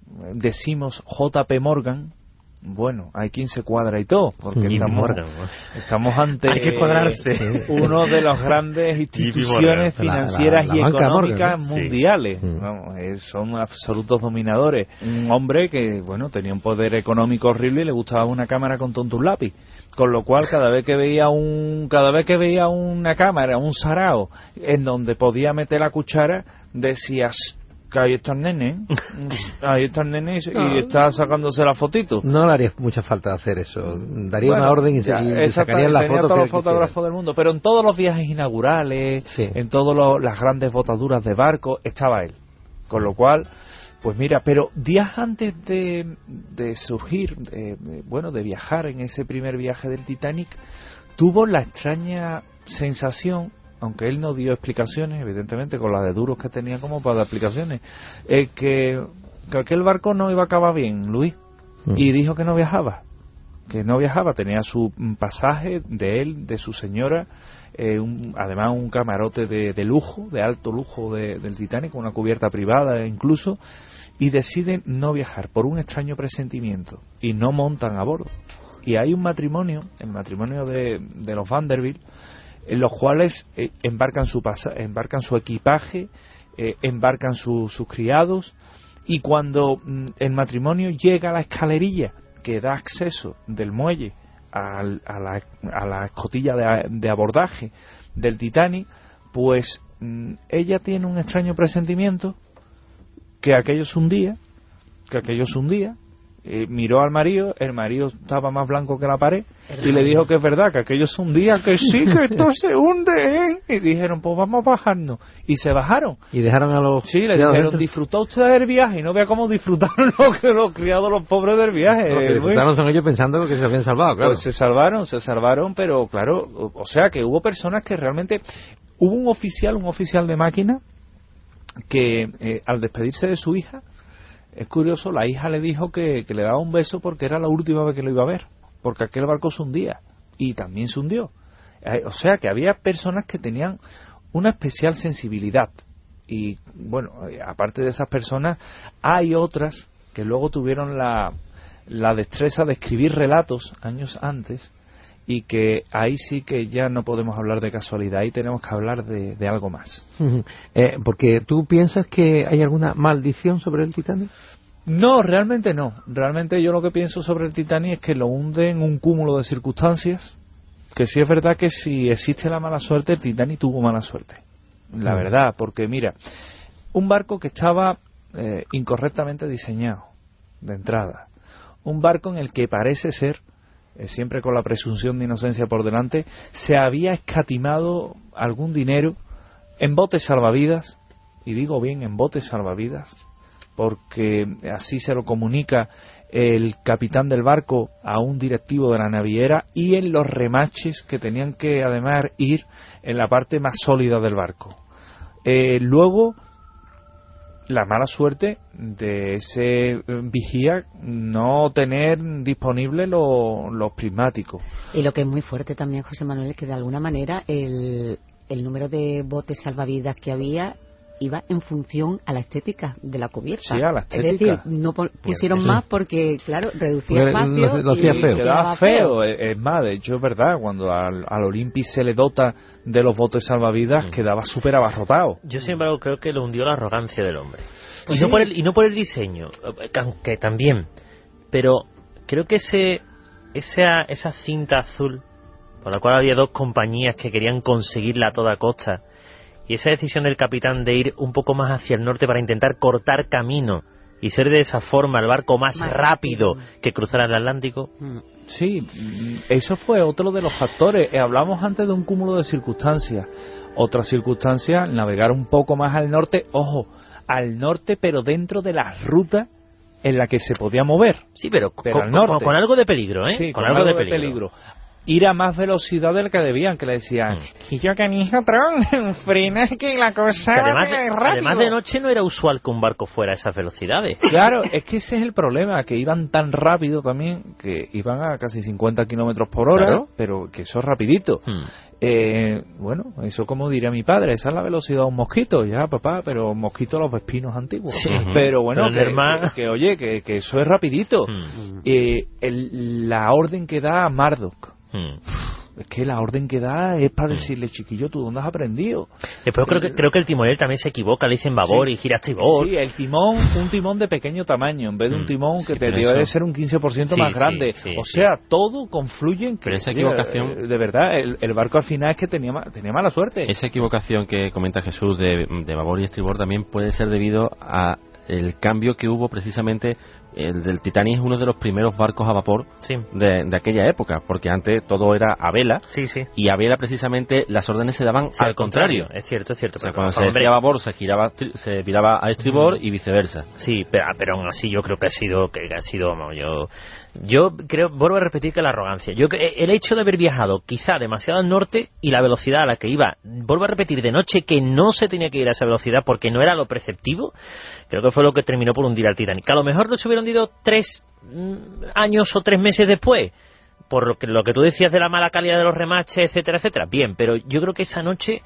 decimos J P Morgan, bueno, hay quien se cuadra y todo, porque estamos, Morgan, estamos ante hay que cuadrarse. uno de las grandes instituciones financieras la, la, la y económicas Morgan, mundiales. Sí. Vamos, eh, son absolutos dominadores. Un hombre que, bueno, tenía un poder económico horrible y le gustaba una cámara con tonto un lápiz, con lo cual cada vez que veía un cada vez que veía una cámara, un sarao en donde podía meter la cuchara, decías: que ahí está el nene, ahí está el nene y, no, y está sacándose la fotito. No le haría mucha falta hacer eso, daría bueno, una orden y, ya, y sacarían las fotos todos los fotógrafos quisiera. Del mundo, pero en todos los viajes inaugurales, sí. en todas las grandes botaduras de barco, estaba él, con lo cual, pues mira, pero días antes de, de surgir, de, bueno, de viajar en ese primer viaje del Titanic, tuvo la extraña sensación, aunque él no dio explicaciones, evidentemente con las de duros que tenía como para dar explicaciones, eh, que, que aquel barco no iba a acabar bien, Luis, mm. y dijo que no viajaba, que no viajaba, tenía su pasaje de él, de su señora, eh, un, además un camarote de, de lujo, de alto lujo de, del Titanic, una cubierta privada incluso, y deciden no viajar por un extraño presentimiento, y no montan a bordo. Y hay un matrimonio, el matrimonio de, de los Vanderbilt, en los cuales eh, embarcan su pasa embarcan su equipaje, eh, embarcan su, sus criados, y cuando mm, el matrimonio llega a la escalerilla que da acceso del muelle a, a, la, a la escotilla de, de abordaje del Titanic, pues mm, ella tiene un extraño presentimiento que aquello se hundía, que aquello se hundía. Eh, miró al marido, el marido estaba más blanco que la pared y le dijo que es verdad, que aquello es un día, que sí, que esto se hunde, ¿eh? Y dijeron, pues vamos a bajarnos, y se bajaron. Y dejaron a los sí, le dijeron, dentro. Disfrutó usted del viaje, y no vea cómo disfrutaron los, los criados, los pobres del viaje. Los que disfrutaron son ellos pensando que se habían salvado, claro. Pues se salvaron, se salvaron, pero claro, o, o sea que hubo personas que realmente, hubo un oficial, un oficial de máquina, que eh, al despedirse de su hija, es curioso, la hija le dijo que, que le daba un beso porque era la última vez que lo iba a ver, porque aquel barco se hundía, y también se hundió. Eh, o sea que había personas que tenían una especial sensibilidad, y bueno, aparte de esas personas, hay otras que luego tuvieron la, la destreza de escribir relatos años antes, y que ahí sí que ya no podemos hablar de casualidad, ahí tenemos que hablar de, de algo más. eh, porque tú piensas que hay alguna maldición sobre el Titanic. No, realmente no. Realmente yo lo que pienso sobre el Titanic es que lo hunde en un cúmulo de circunstancias, que sí es verdad que si existe la mala suerte, el Titanic tuvo mala suerte. La mm. verdad, porque mira, un barco que estaba eh, incorrectamente diseñado de entrada, un barco en el que parece ser, siempre con la presunción de inocencia por delante, se había escatimado algún dinero en botes salvavidas, y digo bien en botes salvavidas, porque así se lo comunica el capitán del barco a un directivo de la naviera, y en los remaches que tenían que además ir en la parte más sólida del barco. Eh, luego, la mala suerte de ese vigía no tener disponibles los, los prismáticos. Y lo que es muy fuerte también, José Manuel, es que de alguna manera el, el número de botes salvavidas que había iba en función a la estética de la cubierta. Sí, a la estética. Es decir, no pusieron más porque, claro, reducía espacio lo, lo hacía y feo. Quedaba feo. Es más, de hecho es verdad, cuando al, al Olympic se le dota de los botes salvavidas, mm. quedaba súper abarrotado. Yo, sin embargo, creo que lo hundió la arrogancia del hombre. Y no, por el, y no por el diseño, aunque también, pero creo que ese esa, esa cinta azul, por la cual había dos compañías que querían conseguirla a toda costa, y esa decisión del capitán de ir un poco más hacia el norte para intentar cortar camino y ser de esa forma el barco más, más rápido, rápido que cruzara el Atlántico. Sí, eso fue otro de los factores. Hablamos antes de un cúmulo de circunstancias. Otra circunstancia, navegar un poco más al norte, ojo, al norte, pero dentro de la ruta en la que se podía mover. Sí, pero, pero con, al norte. Con, con algo de peligro, ¿eh? Sí, con, con algo, algo de, de peligro. peligro. Ir a más velocidad de la que debían, que le decían, mm. y yo que mi hijo Tron, frena que la cosa que además, va de, rápido. además de noche no era usual que un barco fuera a esas velocidades. Claro, es que ese es el problema, que iban tan rápido también, que iban a casi cincuenta kilómetros por hora, claro, pero que eso es rapidito. Hmm. Eh, bueno, eso como diría mi padre, esa es la velocidad de un mosquito, ya papá, pero un mosquito los vespinos antiguos. Sí. Pero bueno, pero que, hermano... que, que oye, que, que eso es rapidito. Hmm. Eh, el, la orden que da Murdoch. Hmm. Es que la orden que da es para decirle, chiquillo, ¿tú dónde has aprendido? Después creo que, creo que el timonel también se equivoca, le dicen babor sí, y gira estribor. Sí, el timón, un timón de pequeño tamaño, en vez de un timón que sí, te debe de ser un quince por ciento sí, más grande. Sí, sí, o sea, sí. todo confluye en que... Pero esa equivocación... Eh, de verdad, el, el barco al final es que tenía, tenía mala suerte. Esa equivocación que comenta Jesús de, de babor y estribor también puede ser debido a el cambio que hubo precisamente. El del Titanic es uno de los primeros barcos a vapor sí. de, de aquella época, porque antes todo era a vela, sí, sí. y a vela precisamente las órdenes se daban sí, al contrario. contrario. Es cierto, es cierto. O sea, cuando se decía a vapor se giraba, se viraba a estribor mm. y viceversa. Sí, pero, pero aún así yo creo que ha sido, que ha sido, vamos, yo... Yo creo, vuelvo a repetir que la arrogancia. Yo el hecho de haber viajado quizá demasiado al norte y la velocidad a la que iba, vuelvo a repetir, de noche, que no se tenía que ir a esa velocidad porque no era lo preceptivo, creo que fue lo que terminó por hundir al Titanic. Que a lo mejor no se hubiera hundido tres mm, años o tres meses después, por lo que, lo que tú decías de la mala calidad de los remaches, etcétera, etcétera. Bien, pero yo creo que esa noche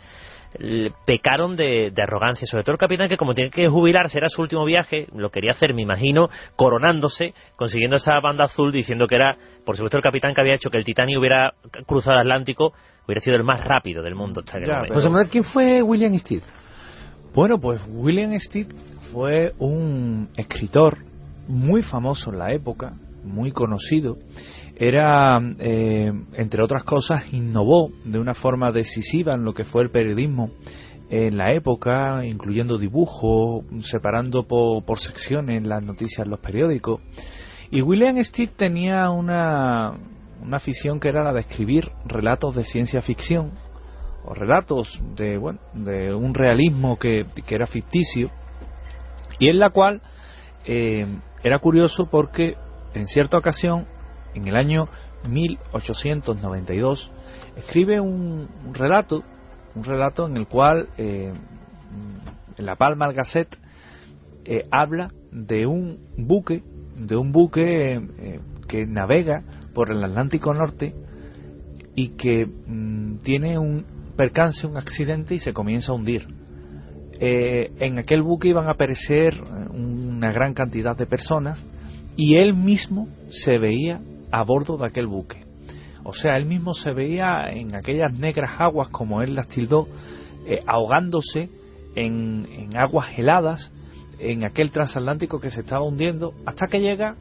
pecaron de, de arrogancia, sobre todo el capitán, que como tiene que jubilarse, era su último viaje, lo quería hacer, me imagino, coronándose, consiguiendo esa banda azul, diciendo que era, por supuesto, el capitán que había hecho que el Titanic hubiera cruzado el Atlántico, hubiera sido el más rápido del mundo hasta aquel Ya, momento. José Manuel, ¿quién fue William Stead? Bueno, pues William Stead fue un escritor muy famoso en la época, muy conocido. Era, eh, entre otras cosas, innovó de una forma decisiva en lo que fue el periodismo en la época, incluyendo dibujo, separando por, por secciones las noticias en los periódicos. Y William Stead tenía una, una afición que era la de escribir relatos de ciencia ficción, o relatos de, bueno, de un realismo que, que era ficticio, y en la cual eh, era curioso porque en cierta ocasión, en el año mil ochocientos noventa y dos, escribe un, un relato, un relato en el cual eh, en la Palma Gazette eh, habla de un buque, de un buque eh, que navega por el Atlántico Norte y que mm, tiene un percance, un accidente y se comienza a hundir. Eh, en aquel buque iban a perecer una gran cantidad de personas y él mismo se veía a bordo de aquel buque. O sea, él mismo se veía en aquellas negras aguas, como él las tildó, eh, ahogándose en, en aguas heladas, en aquel transatlántico que se estaba hundiendo, hasta que llega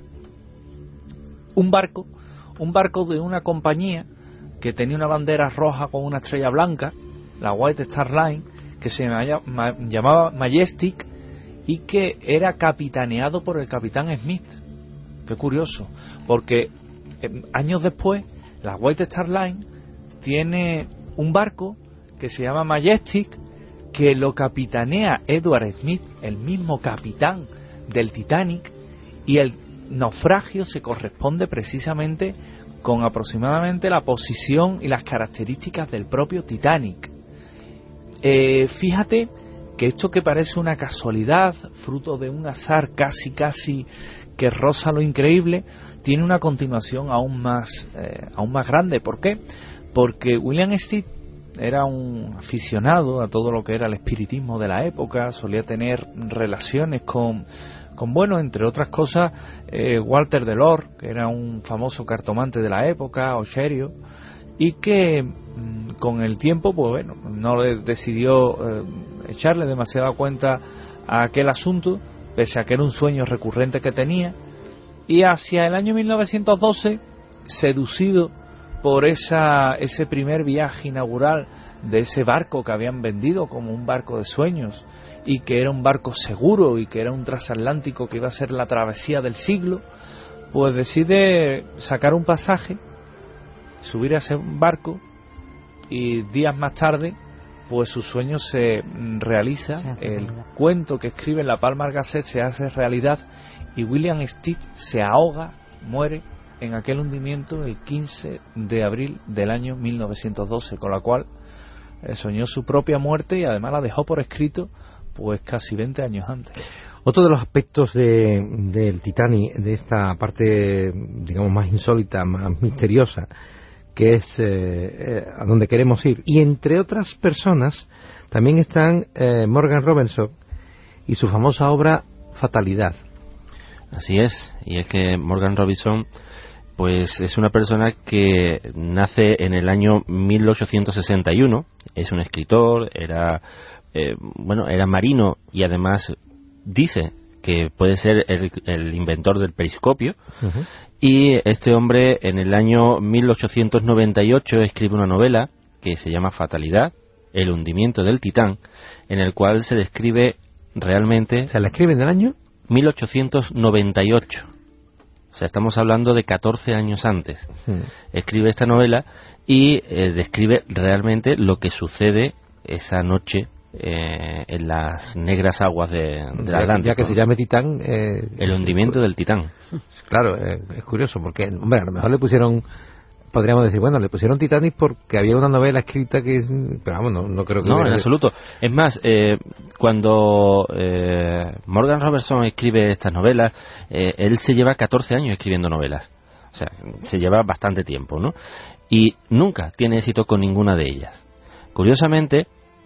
un barco, un barco de una compañía que tenía una bandera roja con una estrella blanca, la White Star Line, que se llamaba Majestic y que era capitaneado por el capitán Smith. Qué curioso, porque eh, años después la White Star Line tiene un barco que se llama Majestic, que lo capitanea Edward Smith, el mismo capitán del Titanic, y el naufragio se corresponde precisamente con aproximadamente la posición y las características del propio Titanic. Eh, fíjate que esto, que parece una casualidad, fruto de un azar casi casi que roza lo increíble, tiene una continuación aún más eh, aún más grande. ¿Por qué? Porque William Stead era un aficionado a todo lo que era el espiritismo de la época, solía tener relaciones con, con bueno, entre otras cosas, eh, Walter Delors, que era un famoso cartomante de la época, Ocherio, y que mmm, con el tiempo, pues bueno, no le decidió eh, echarle demasiada cuenta a aquel asunto, pese a que era un sueño recurrente que tenía, y hacia el año mil novecientos doce, seducido por esa ese primer viaje inaugural de ese barco que habían vendido como un barco de sueños, y que era un barco seguro y que era un transatlántico que iba a ser la travesía del siglo, pues decide sacar un pasaje, subir a ese barco, y días más tarde pues su sueño se realiza, se el realidad. Cuento que escribe en la Palma Gazette se hace realidad, y William Stead se ahoga, muere en aquel hundimiento el quince de abril del año mil novecientos doce, con la cual eh, soñó su propia muerte y además la dejó por escrito pues casi veinte años antes. Otro de los aspectos de, del Titanic, de esta parte digamos más insólita, más misteriosa, que es eh, eh, a donde queremos ir, y entre otras personas también están eh, Morgan Robertson y su famosa obra Fatalidad. Así es, y es que Morgan Robertson pues es una persona que nace en el año mil ochocientos sesenta y uno, es un escritor, era eh, bueno, era marino y además dice que puede ser el, el inventor del periscopio. Uh-huh. Y este hombre en el año mil ochocientos noventa y ocho escribe una novela que se llama Fatalidad, el hundimiento del Titán, en el cual se describe realmente... ¿Se la escribe en el año? mil ochocientos noventa y ocho. O sea, estamos hablando de catorce años antes. Uh-huh. Escribe esta novela y eh, describe realmente lo que sucede esa noche Eh, en las negras aguas de, del Atlántico. Ya que se llame Titán... Eh, el hundimiento del Titán. Claro, eh, es curioso, porque hombre, a lo mejor le pusieron, podríamos decir, bueno, le pusieron Titanic porque había una novela escrita que es... Pero vamos, no, no creo que... No, en absoluto. Es más, eh, cuando eh, Morgan Robertson escribe estas novelas, eh, él se lleva catorce años escribiendo novelas. O sea, se lleva bastante tiempo, ¿no? Y nunca tiene éxito con ninguna de ellas. Curiosamente,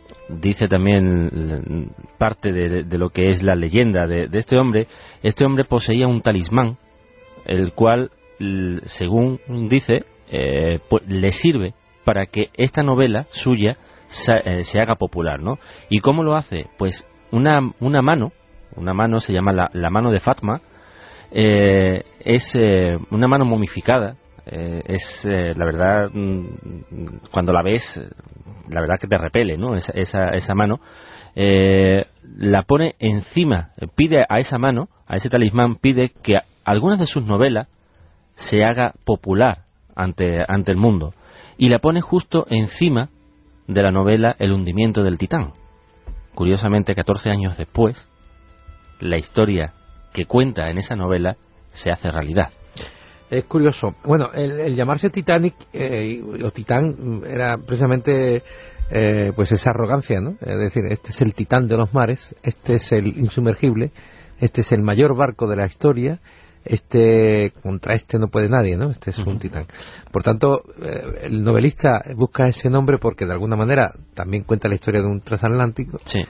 dice también parte de, de lo que es la leyenda de, de este hombre. Este hombre poseía un talismán, el cual, según dice, eh, pues, le sirve para que esta novela suya se, eh, se haga popular, ¿no? ¿Y cómo lo hace? Pues una, una mano, una mano se llama la, la mano de Fatma, eh, es eh, una mano momificada, eh, es eh, la verdad, cuando la ves, la verdad que te repele, ¿no? Esa, esa, esa mano, eh, la pone encima, pide a esa mano, a ese talismán, pide que algunas de sus novelas se haga popular ante, ante el mundo, y la pone justo encima de la novela El hundimiento del Titán. Curiosamente, catorce años después, la historia que cuenta en esa novela se hace realidad. Es curioso. Bueno, el, el llamarse Titanic eh, o Titán era precisamente eh, pues esa arrogancia, ¿no? Es decir, este es el Titán de los mares, este es el insumergible, este es el mayor barco de la historia, este contra este no puede nadie, ¿no? Este es uh-huh. un Titán. Por tanto, eh, el novelista busca ese nombre porque de alguna manera también cuenta la historia de un transatlántico. Sí.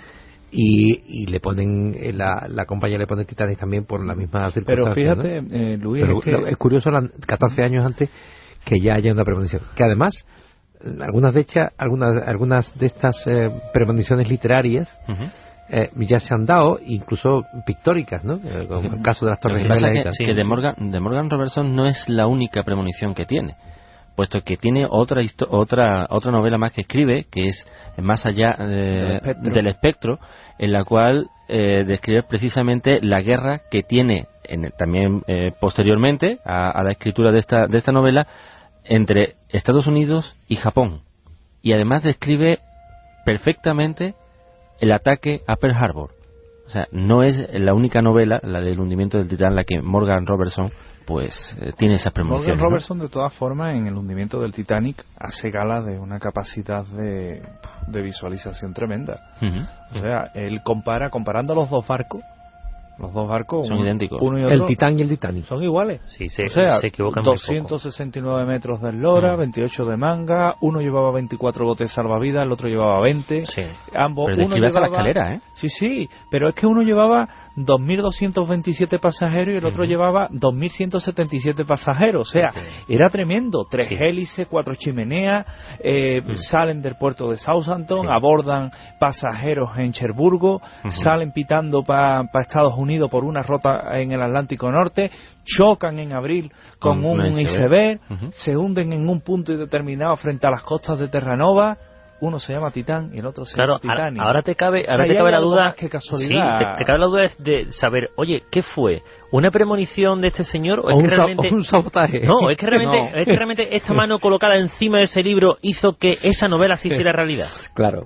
Y, y le ponen la, la compañía le pone Titanic también por la misma circunstancia. Pero fíjate, ¿no? eh, Luis, Pero es, que... es curioso, catorce años antes, que ya haya una premonición. Que además, algunas de estas, algunas, algunas de estas eh, premoniciones literarias uh-huh. eh, ya se han dado, incluso pictóricas, ¿no? Eh, como uh-huh. el caso de las Torres Gemelas y tal. Que, que de Morgan, de Morgan Robertson no es la única premonición que tiene, puesto que tiene otra otra otra novela más que escribe, que es Más allá eh, espectro. del espectro, en la cual eh, describe precisamente la guerra que tiene en, también eh, posteriormente a, a la escritura de esta de esta novela entre Estados Unidos y Japón, y además describe perfectamente el ataque a Pearl Harbor. O sea, no es la única novela, la del hundimiento del Titán, la que Morgan Robertson pues eh, tiene esas premoniciones. Morgan Robertson, ¿no? De todas formas, en el hundimiento del Titanic hace gala de una capacidad de, de visualización tremenda. Uh-huh. O sea, él compara, comparando los dos barcos, los dos barcos son uno, idénticos. Uno y otro, el Titán y el Titanic son iguales. Sí, se, o sea, se equivocan doscientos sesenta y nueve metros de eslora, uh-huh. veintiocho de manga, uno llevaba veinticuatro botes salvavidas, el otro llevaba veinte. Sí. Ambos, pero uno llevaba llevaba, la escalera, ¿eh? Sí, sí, pero es que uno llevaba dos mil doscientos veintisiete pasajeros y el otro uh-huh. llevaba dos mil ciento setenta y siete pasajeros. O sea, okay. era tremendo. Tres sí. hélices, cuatro chimeneas, eh, uh-huh. salen del puerto de Southampton, sí. abordan pasajeros en Cherburgo, uh-huh. salen pitando para pa Estados Unidos por una rota en el Atlántico Norte, chocan en abril con, con un iceberg, uh-huh. se hunden en un punto determinado frente a las costas de Terranova. Uno se llama Titán y el otro se claro, llama Titanic. Ahora te cabe, ahora o sea, te cabe la duda. Que sí, te, te cabe la duda de saber, oye, ¿qué fue? ¿Una premonición de este señor o, o es un, que realmente o un sabotaje? No, es que realmente, no. es que realmente esta mano colocada encima de ese libro hizo que esa novela se hiciera realidad. Claro.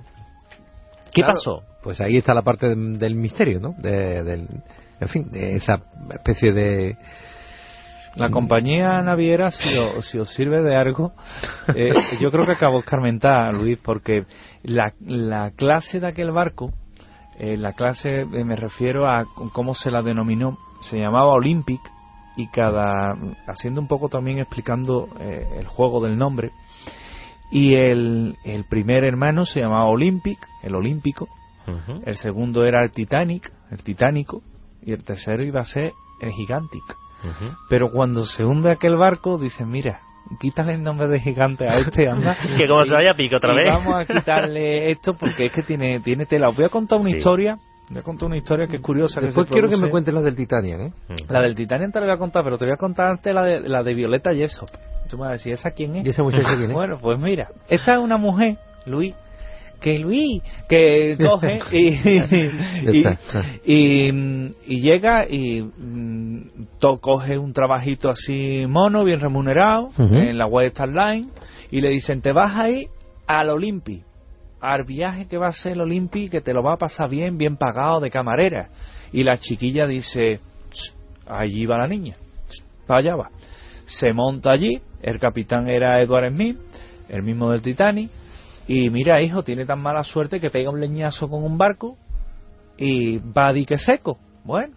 ¿Qué claro, pasó? Pues ahí está la parte de, del misterio, ¿no? De, del, en fin, de esa especie de... La compañía naviera, si, o, si os sirve de algo, eh, yo creo que acabó escarmentada, Luis, porque la, la clase de aquel barco, eh, la clase, eh, me refiero a cómo se la denominó, se llamaba Olympic, y cada, haciendo un poco también explicando eh, el juego del nombre, y el, el primer hermano se llamaba Olympic, el olímpico, uh-huh. el segundo era el Titanic, el titánico, y el tercero iba a ser el Gigantic. Uh-huh. Pero cuando se hunde aquel barco, dicen, mira, quítale el nombre de gigante a este, anda. Que como y, se vaya a pico otra vez. Vamos a quitarle esto porque es que tiene, tiene tela. Os voy a contar una sí. historia. Voy a contar una historia que es curiosa. Después que quiero produce. que me cuentes la del Titanic, ¿eh? La del Titanic te la voy a contar, pero te voy a contar antes la de, la de Violeta Jessop. Tú me vas a decir, ¿esa quién es? ¿Y esa muchacha quién es? Bueno, pues mira, esta es una mujer, Luis, que Luis, que coge y, y, y, y, y llega y to, coge un trabajito así mono, bien remunerado, uh-huh. en la White Star Line, y le dicen, te vas a ir al Olympi, al viaje que va a ser el Olympi, que te lo va a pasar bien, bien pagado de camarera. Y la chiquilla dice, allí va la niña, para allá va. Se monta allí, el capitán era Edward Smith, el mismo del Titanic. Y mira, hijo, tiene tan mala suerte que pega un leñazo con un barco y va a dique seco. Bueno,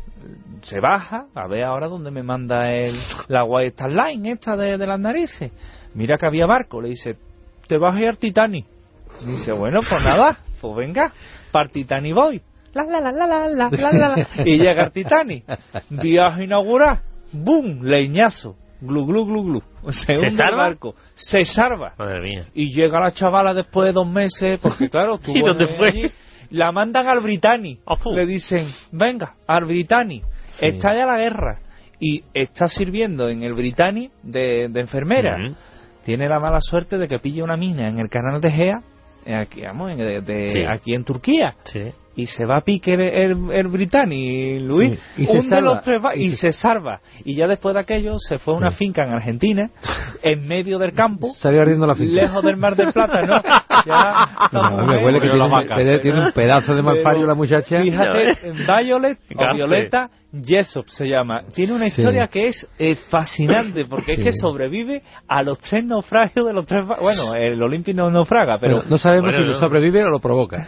se baja, a ver ahora dónde me manda el, la White Star Line esta de, de las narices. Mira que había barco, le dice, te vas a ir al Titanic. Dice, bueno, pues nada, pues venga, para Titanic voy. La, la, la, la, la, la, la, la. Y llega el Titanic. Viaje inaugural. ¡Bum! Leñazo. Glu, glu, glu, glu. Se, ¿Se hunde salva? el barco. Se salva. Madre mía. Y llega la chavala después de dos meses, porque claro, estuvo ¿Y dónde en- fue? allí. La mandan al Britannic. Ojo. Le dicen, venga, al Britannic. Sí. Está ya la guerra. Y está sirviendo en el Britannic de, de enfermera. Ujú. Tiene la mala suerte de que pilla una mina en el canal de Egea, eh, aquí, vamos, en- de- de- Sí. aquí en Turquía. Sí. Y se va a pique el, el, el Britannic, Luis, Sí. Y se hunde salva. los tres ba- y, Y se salva. Y ya después de aquello se fue a una finca en Argentina, en medio del campo, Salió ardiendo la finca. lejos del Mar del Plata, ¿no? Ya, No, me huele que Pero tiene la un, vaca. pede- tiene un pedazo de malfario la muchacha. Fíjate, Violet o Gafe. Violeta Jessop se llama. Tiene una Sí. historia que es eh, fascinante, porque Sí. es que sobrevive a los tres naufragios de los tres... ba- Bueno, el Olympic no naufraga, pero... Pero no sabemos Bueno, si no. lo sobrevive o lo provoca.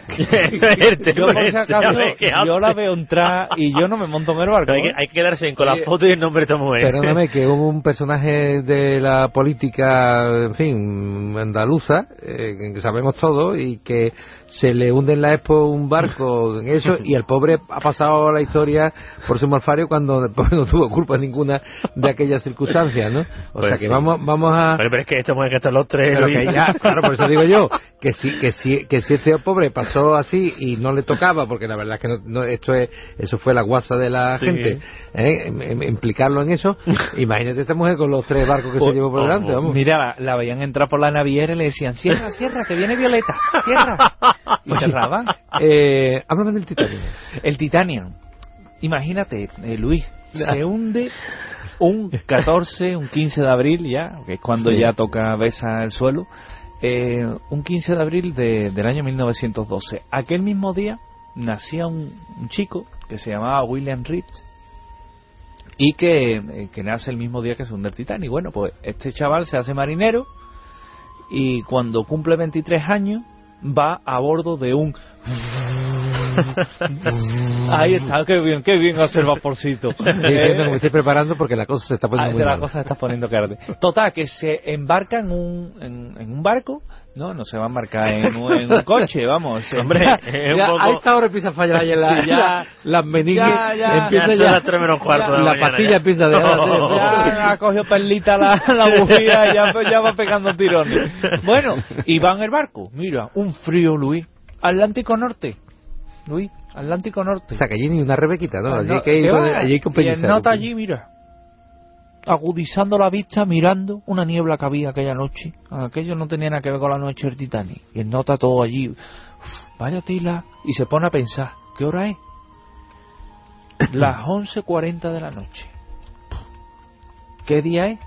yo por si acaso, yo la veo entrar y yo no me monto en el barco. Hay que, ¿eh? hay que quedarse bien con la Eh, foto y el nombre de esta mujer. Perdóname, que hubo un personaje de la política, en fin, andaluza, eh, que sabemos todo, y que se le hunde en la Expo un barco en eso, y el pobre ha pasado la historia por su malfario cuando el pobre no tuvo culpa ninguna de aquellas circunstancias, ¿no? O Pues sea que sí. vamos vamos a... Pero, pero es que esta mujer que están los tres... Pero Luis. que ya, claro, por eso digo yo, que si, que si, que si este pobre pasó así y no le tocaba, porque la verdad es que no, no- esto es, eso fue la guasa de la Sí. gente, ¿eh? Em- em- implicarlo en eso, imagínate esta mujer con los tres barcos que se O- llevó por ojo. delante, vamos. Mira, la, la veían entrar por la naviera y le decían, cierra, cierra, que viene Violeta, cierra. Y cerraban. Eh, háblame del Titanic. El Titanian, imagínate, eh, Luis, se hunde un catorce, un quince de abril ya, que es cuando Sí. ya toca besar el suelo, eh, un quince de abril de- del año mil novecientos doce. Aquel mismo día nacía un, un chico que se llamaba William Reed y que, eh, que nace el mismo día que se hunde el Titanic. Bueno, pues este chaval se hace marinero y cuando cumple veintitrés años va a bordo de un... Ahí está, qué bien, qué bien hacer vaporcito. Estoy diciendo que me estoy preparando porque la cosa se está Ah, poniendo esa muy la mal. cosa se está poniendo que arde. Total, que se embarca en un, en, en un barco, no, no se va a embarcar en un, en un coche, vamos. Hombre, Ya- es un Ya, poco... a esta hora empieza a fallar ahí en la, Sí, ya. la- las meninges, Ya, ya. empieza Ya son ya, las tres menos cuarto de la la mañana, pastilla ya. empieza de... Ya ha cogido perlita la, la bujía y ya, ya va pegando tirones. Bueno, y va en el barco, mira, un frío, Luis. Atlántico Norte, Luis, Atlántico Norte. O sea, que allí ni una rebequita, ¿no? Allí No, hay que ir, ¿qué con- va? allí hay que Y el pellizcar. nota allí, mira, agudizando la vista, mirando una niebla que había aquella noche. Aquello no tenía nada que ver con la noche del Titanic. Y el nota todo allí, uf, vaya tila, y se pone a pensar, ¿qué hora es? Las once cuarenta de la noche. ¿Qué día es?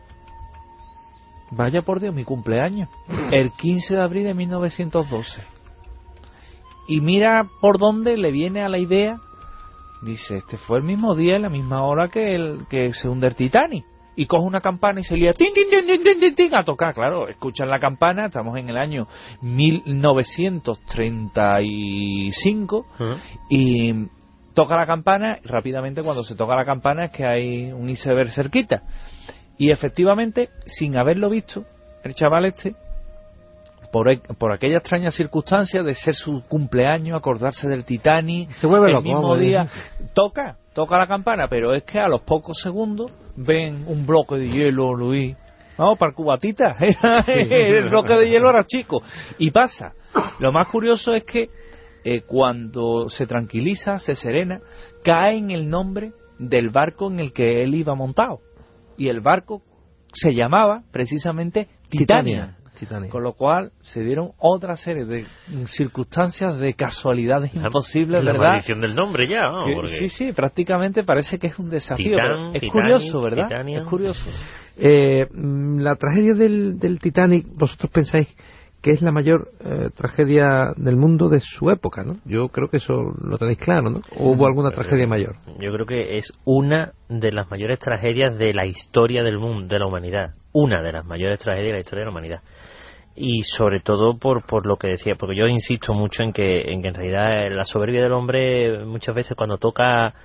Vaya por Dios, mi cumpleaños. El quince de abril de mil novecientos doce. Y mira por dónde le viene a la idea. Dice, este fue el mismo día, la misma hora que el que se hunde el Titanic. Y coge una campana y se lía tin, tin, tin, tin, tin, tin, tin, a tocar. Claro, escuchan la campana, estamos en el año mil novecientos treinta y cinco. Ujú. Y toca la campana, y rápidamente cuando se toca la campana es que hay un iceberg cerquita. Y efectivamente, sin haberlo visto, el chaval este, por, e- por aquella extraña circunstancia de ser su cumpleaños, acordarse del Titanic, Se vuelve el loco, mismo hombre. día, toca, toca la campana, pero es que a los pocos segundos ven un bloque de hielo, Luis. Vamos, para el cubatita, el bloque de hielo era chico. Y pasa, lo más curioso es que eh, cuando se tranquiliza, se serena, cae en el nombre del barco en el que él iba montado. Y el barco se llamaba precisamente Titania. Titania. Con lo cual se dieron otra serie de circunstancias, de casualidades imposibles, La ¿verdad? maldición del nombre ya, ¿no? Que- Porque- Sí, sí, prácticamente parece que es un desafío. Titán, pero es Titanic, curioso, ¿verdad? Titania. Es curioso. Eh, mm, la tragedia del, del Titanic, vosotros pensáis que es la mayor eh, tragedia del mundo de su época, ¿no? Yo creo que eso lo tenéis claro, ¿no? ¿O hubo alguna tragedia mayor? Yo creo que es una de las mayores tragedias de la historia del mundo, de la humanidad. Una de las mayores tragedias de la historia de la humanidad. Y sobre todo por, por lo que decía, porque yo insisto mucho en que, en que en realidad la soberbia del hombre muchas veces cuando toca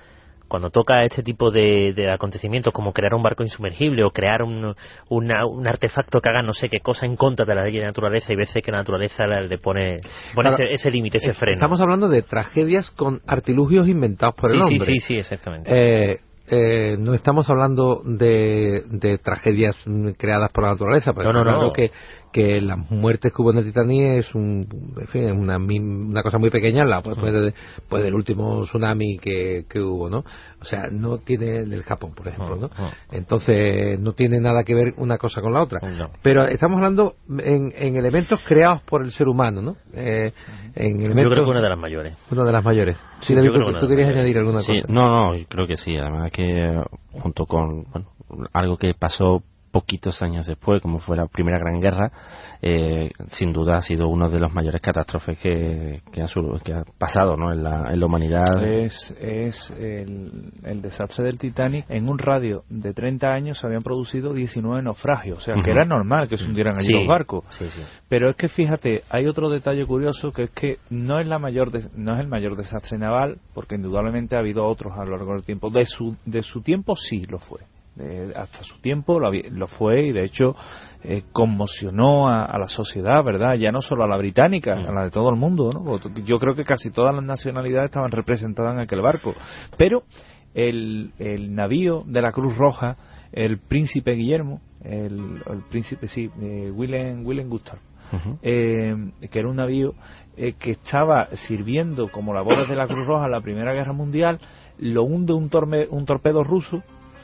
cuando toca este tipo de, de acontecimientos como crear un barco insumergible o crear un, una, un artefacto que haga no sé qué cosa en contra de la ley de la naturaleza, y veces que la naturaleza le pone, pone claro, ese, ese límite, ese freno. Estamos hablando de tragedias con artilugios inventados por sí, el hombre. Sí, sí, sí, exactamente. Eh, eh, no estamos hablando de, de tragedias creadas por la naturaleza, porque no, no, claro no. que que las muertes que hubo en el Titanic es un, en fin, una, una cosa muy pequeña, la pues, pues, de, pues del último tsunami que, que hubo, ¿no? O sea, no tiene el del Japón, por ejemplo, ¿no? Entonces no tiene nada que ver una cosa con la otra. No. Pero estamos hablando en, en elementos creados por el ser humano, ¿no? Eh, en elementos, yo creo que una de las mayores. Una de las mayores. Sí, sí, David, tú, tú querías mayores. añadir alguna sí, cosa. No, no, creo que sí. Además que junto con bueno, algo que pasó poquitos años después, como fue la Primera Gran Guerra, eh, sin duda ha sido uno de los mayores catástrofes que, que, ha, que ha pasado, ¿no? en, la, en la humanidad. Es, es el, el desastre del Titanic. En un radio de treinta años se habían producido diecinueve naufragios, o sea, uh-huh. que era normal que se hundieran allí sí, los barcos. Sí, sí. Pero es que fíjate, hay otro detalle curioso, que es que no es la mayor de, no es el mayor desastre naval, porque indudablemente ha habido otros a lo largo del tiempo. De su, de su tiempo sí lo fue. Eh, hasta su tiempo lo, lo fue, y de hecho eh, conmocionó a, a la sociedad, ¿verdad? Ya no solo a la británica, mm. a la de todo el mundo, ¿no? Yo creo que casi todas las nacionalidades estaban representadas en aquel barco. Pero el, el navío de la Cruz Roja, el Príncipe Guillermo, el, el príncipe, sí, eh, Willem, Willem Gustav, uh-huh. eh, que era un navío eh, que estaba sirviendo como labores de la Cruz Roja en la Primera Guerra Mundial, lo hunde un, torme, un torpedo ruso,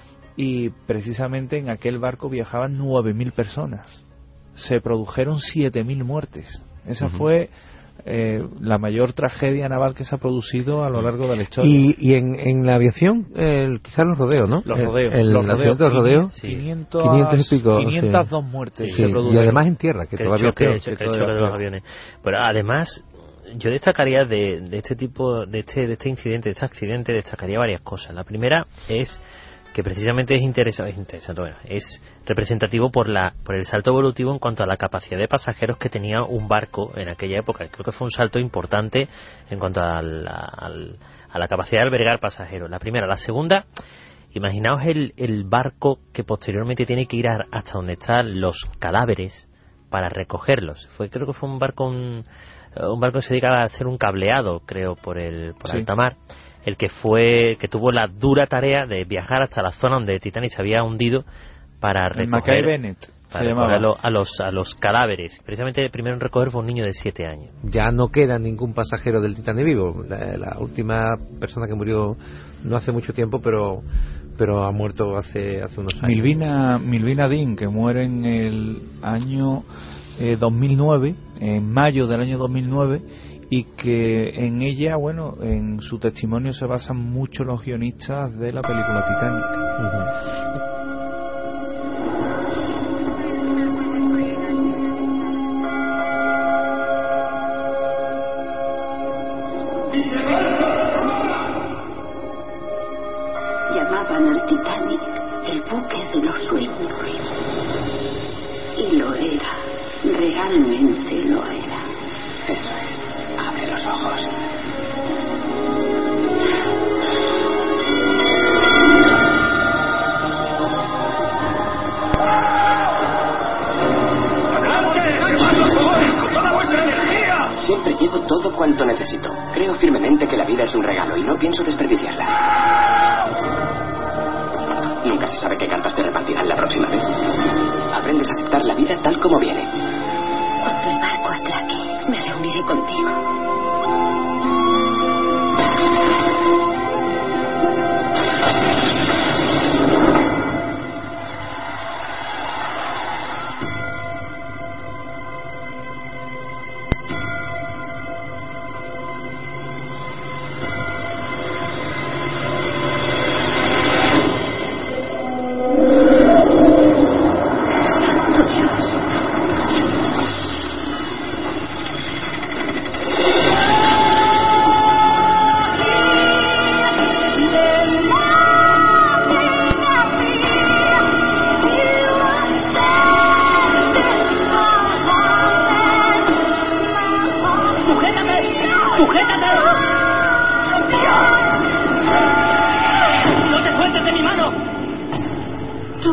y precisamente en aquel barco viajaban nueve mil personas. Se produjeron siete mil muertes. Esa uh-huh. fue eh, la mayor tragedia naval que se ha producido a lo largo de la historia. Y, y en, en la aviación, eh, quizás los rodeos, ¿no? Los rodeos. El, el los rodeos, de los rodeos, sí. quinientos, quinientos y pico. quinientas sí. dos muertes sí. se produjeron. Y además en tierra, que, que todavía choque, peor. Que que el choque de los aviones. Pero además, yo destacaría de, de este tipo, de este, de este incidente, de este accidente, destacaría varias cosas. La primera es que precisamente es interesante, es, interesante, bueno, es representativo por la por el salto evolutivo en cuanto a la capacidad de pasajeros que tenía un barco en aquella época. Creo que fue un salto importante en cuanto a la, a la capacidad de albergar pasajeros. La primera. La segunda, imaginaos el, el barco que posteriormente tiene que ir a, hasta donde están los cadáveres para recogerlos. Fue creo que fue un barco un, un barco que se dedicaba a hacer un cableado, creo, por el por sí. alta mar, el que fue que tuvo la dura tarea de viajar hasta la zona donde el Titanic se había hundido para recoger, Mackay Bennett, para recoger a, lo, a los a los cadáveres. Precisamente el primero en recoger fue un niño de siete años. Ya no queda ningún pasajero del Titanic vivo. La, la última persona que murió no hace mucho tiempo, pero pero ha muerto hace hace unos años. Milvina Milvina Dean, que muere en el año eh, dos mil nueve, en mayo del año dos mil nueve, y que en ella, bueno, en su testimonio se basan mucho los guionistas de la película Titanic. Uh-huh. Llamaban al Titanic el buque de los sueños. Y lo era, realmente lo era. Eso es. Abre los ojos. Siempre llevo todo cuanto necesito. Creo firmemente que la vida es un regalo y no pienso desperdiciarla. Nunca se sabe qué cartas te repartirán la próxima vez. Aprendes a aceptar la vida tal como viene. Cuando el barco atraque, me reuniré contigo.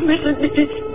me rendiré.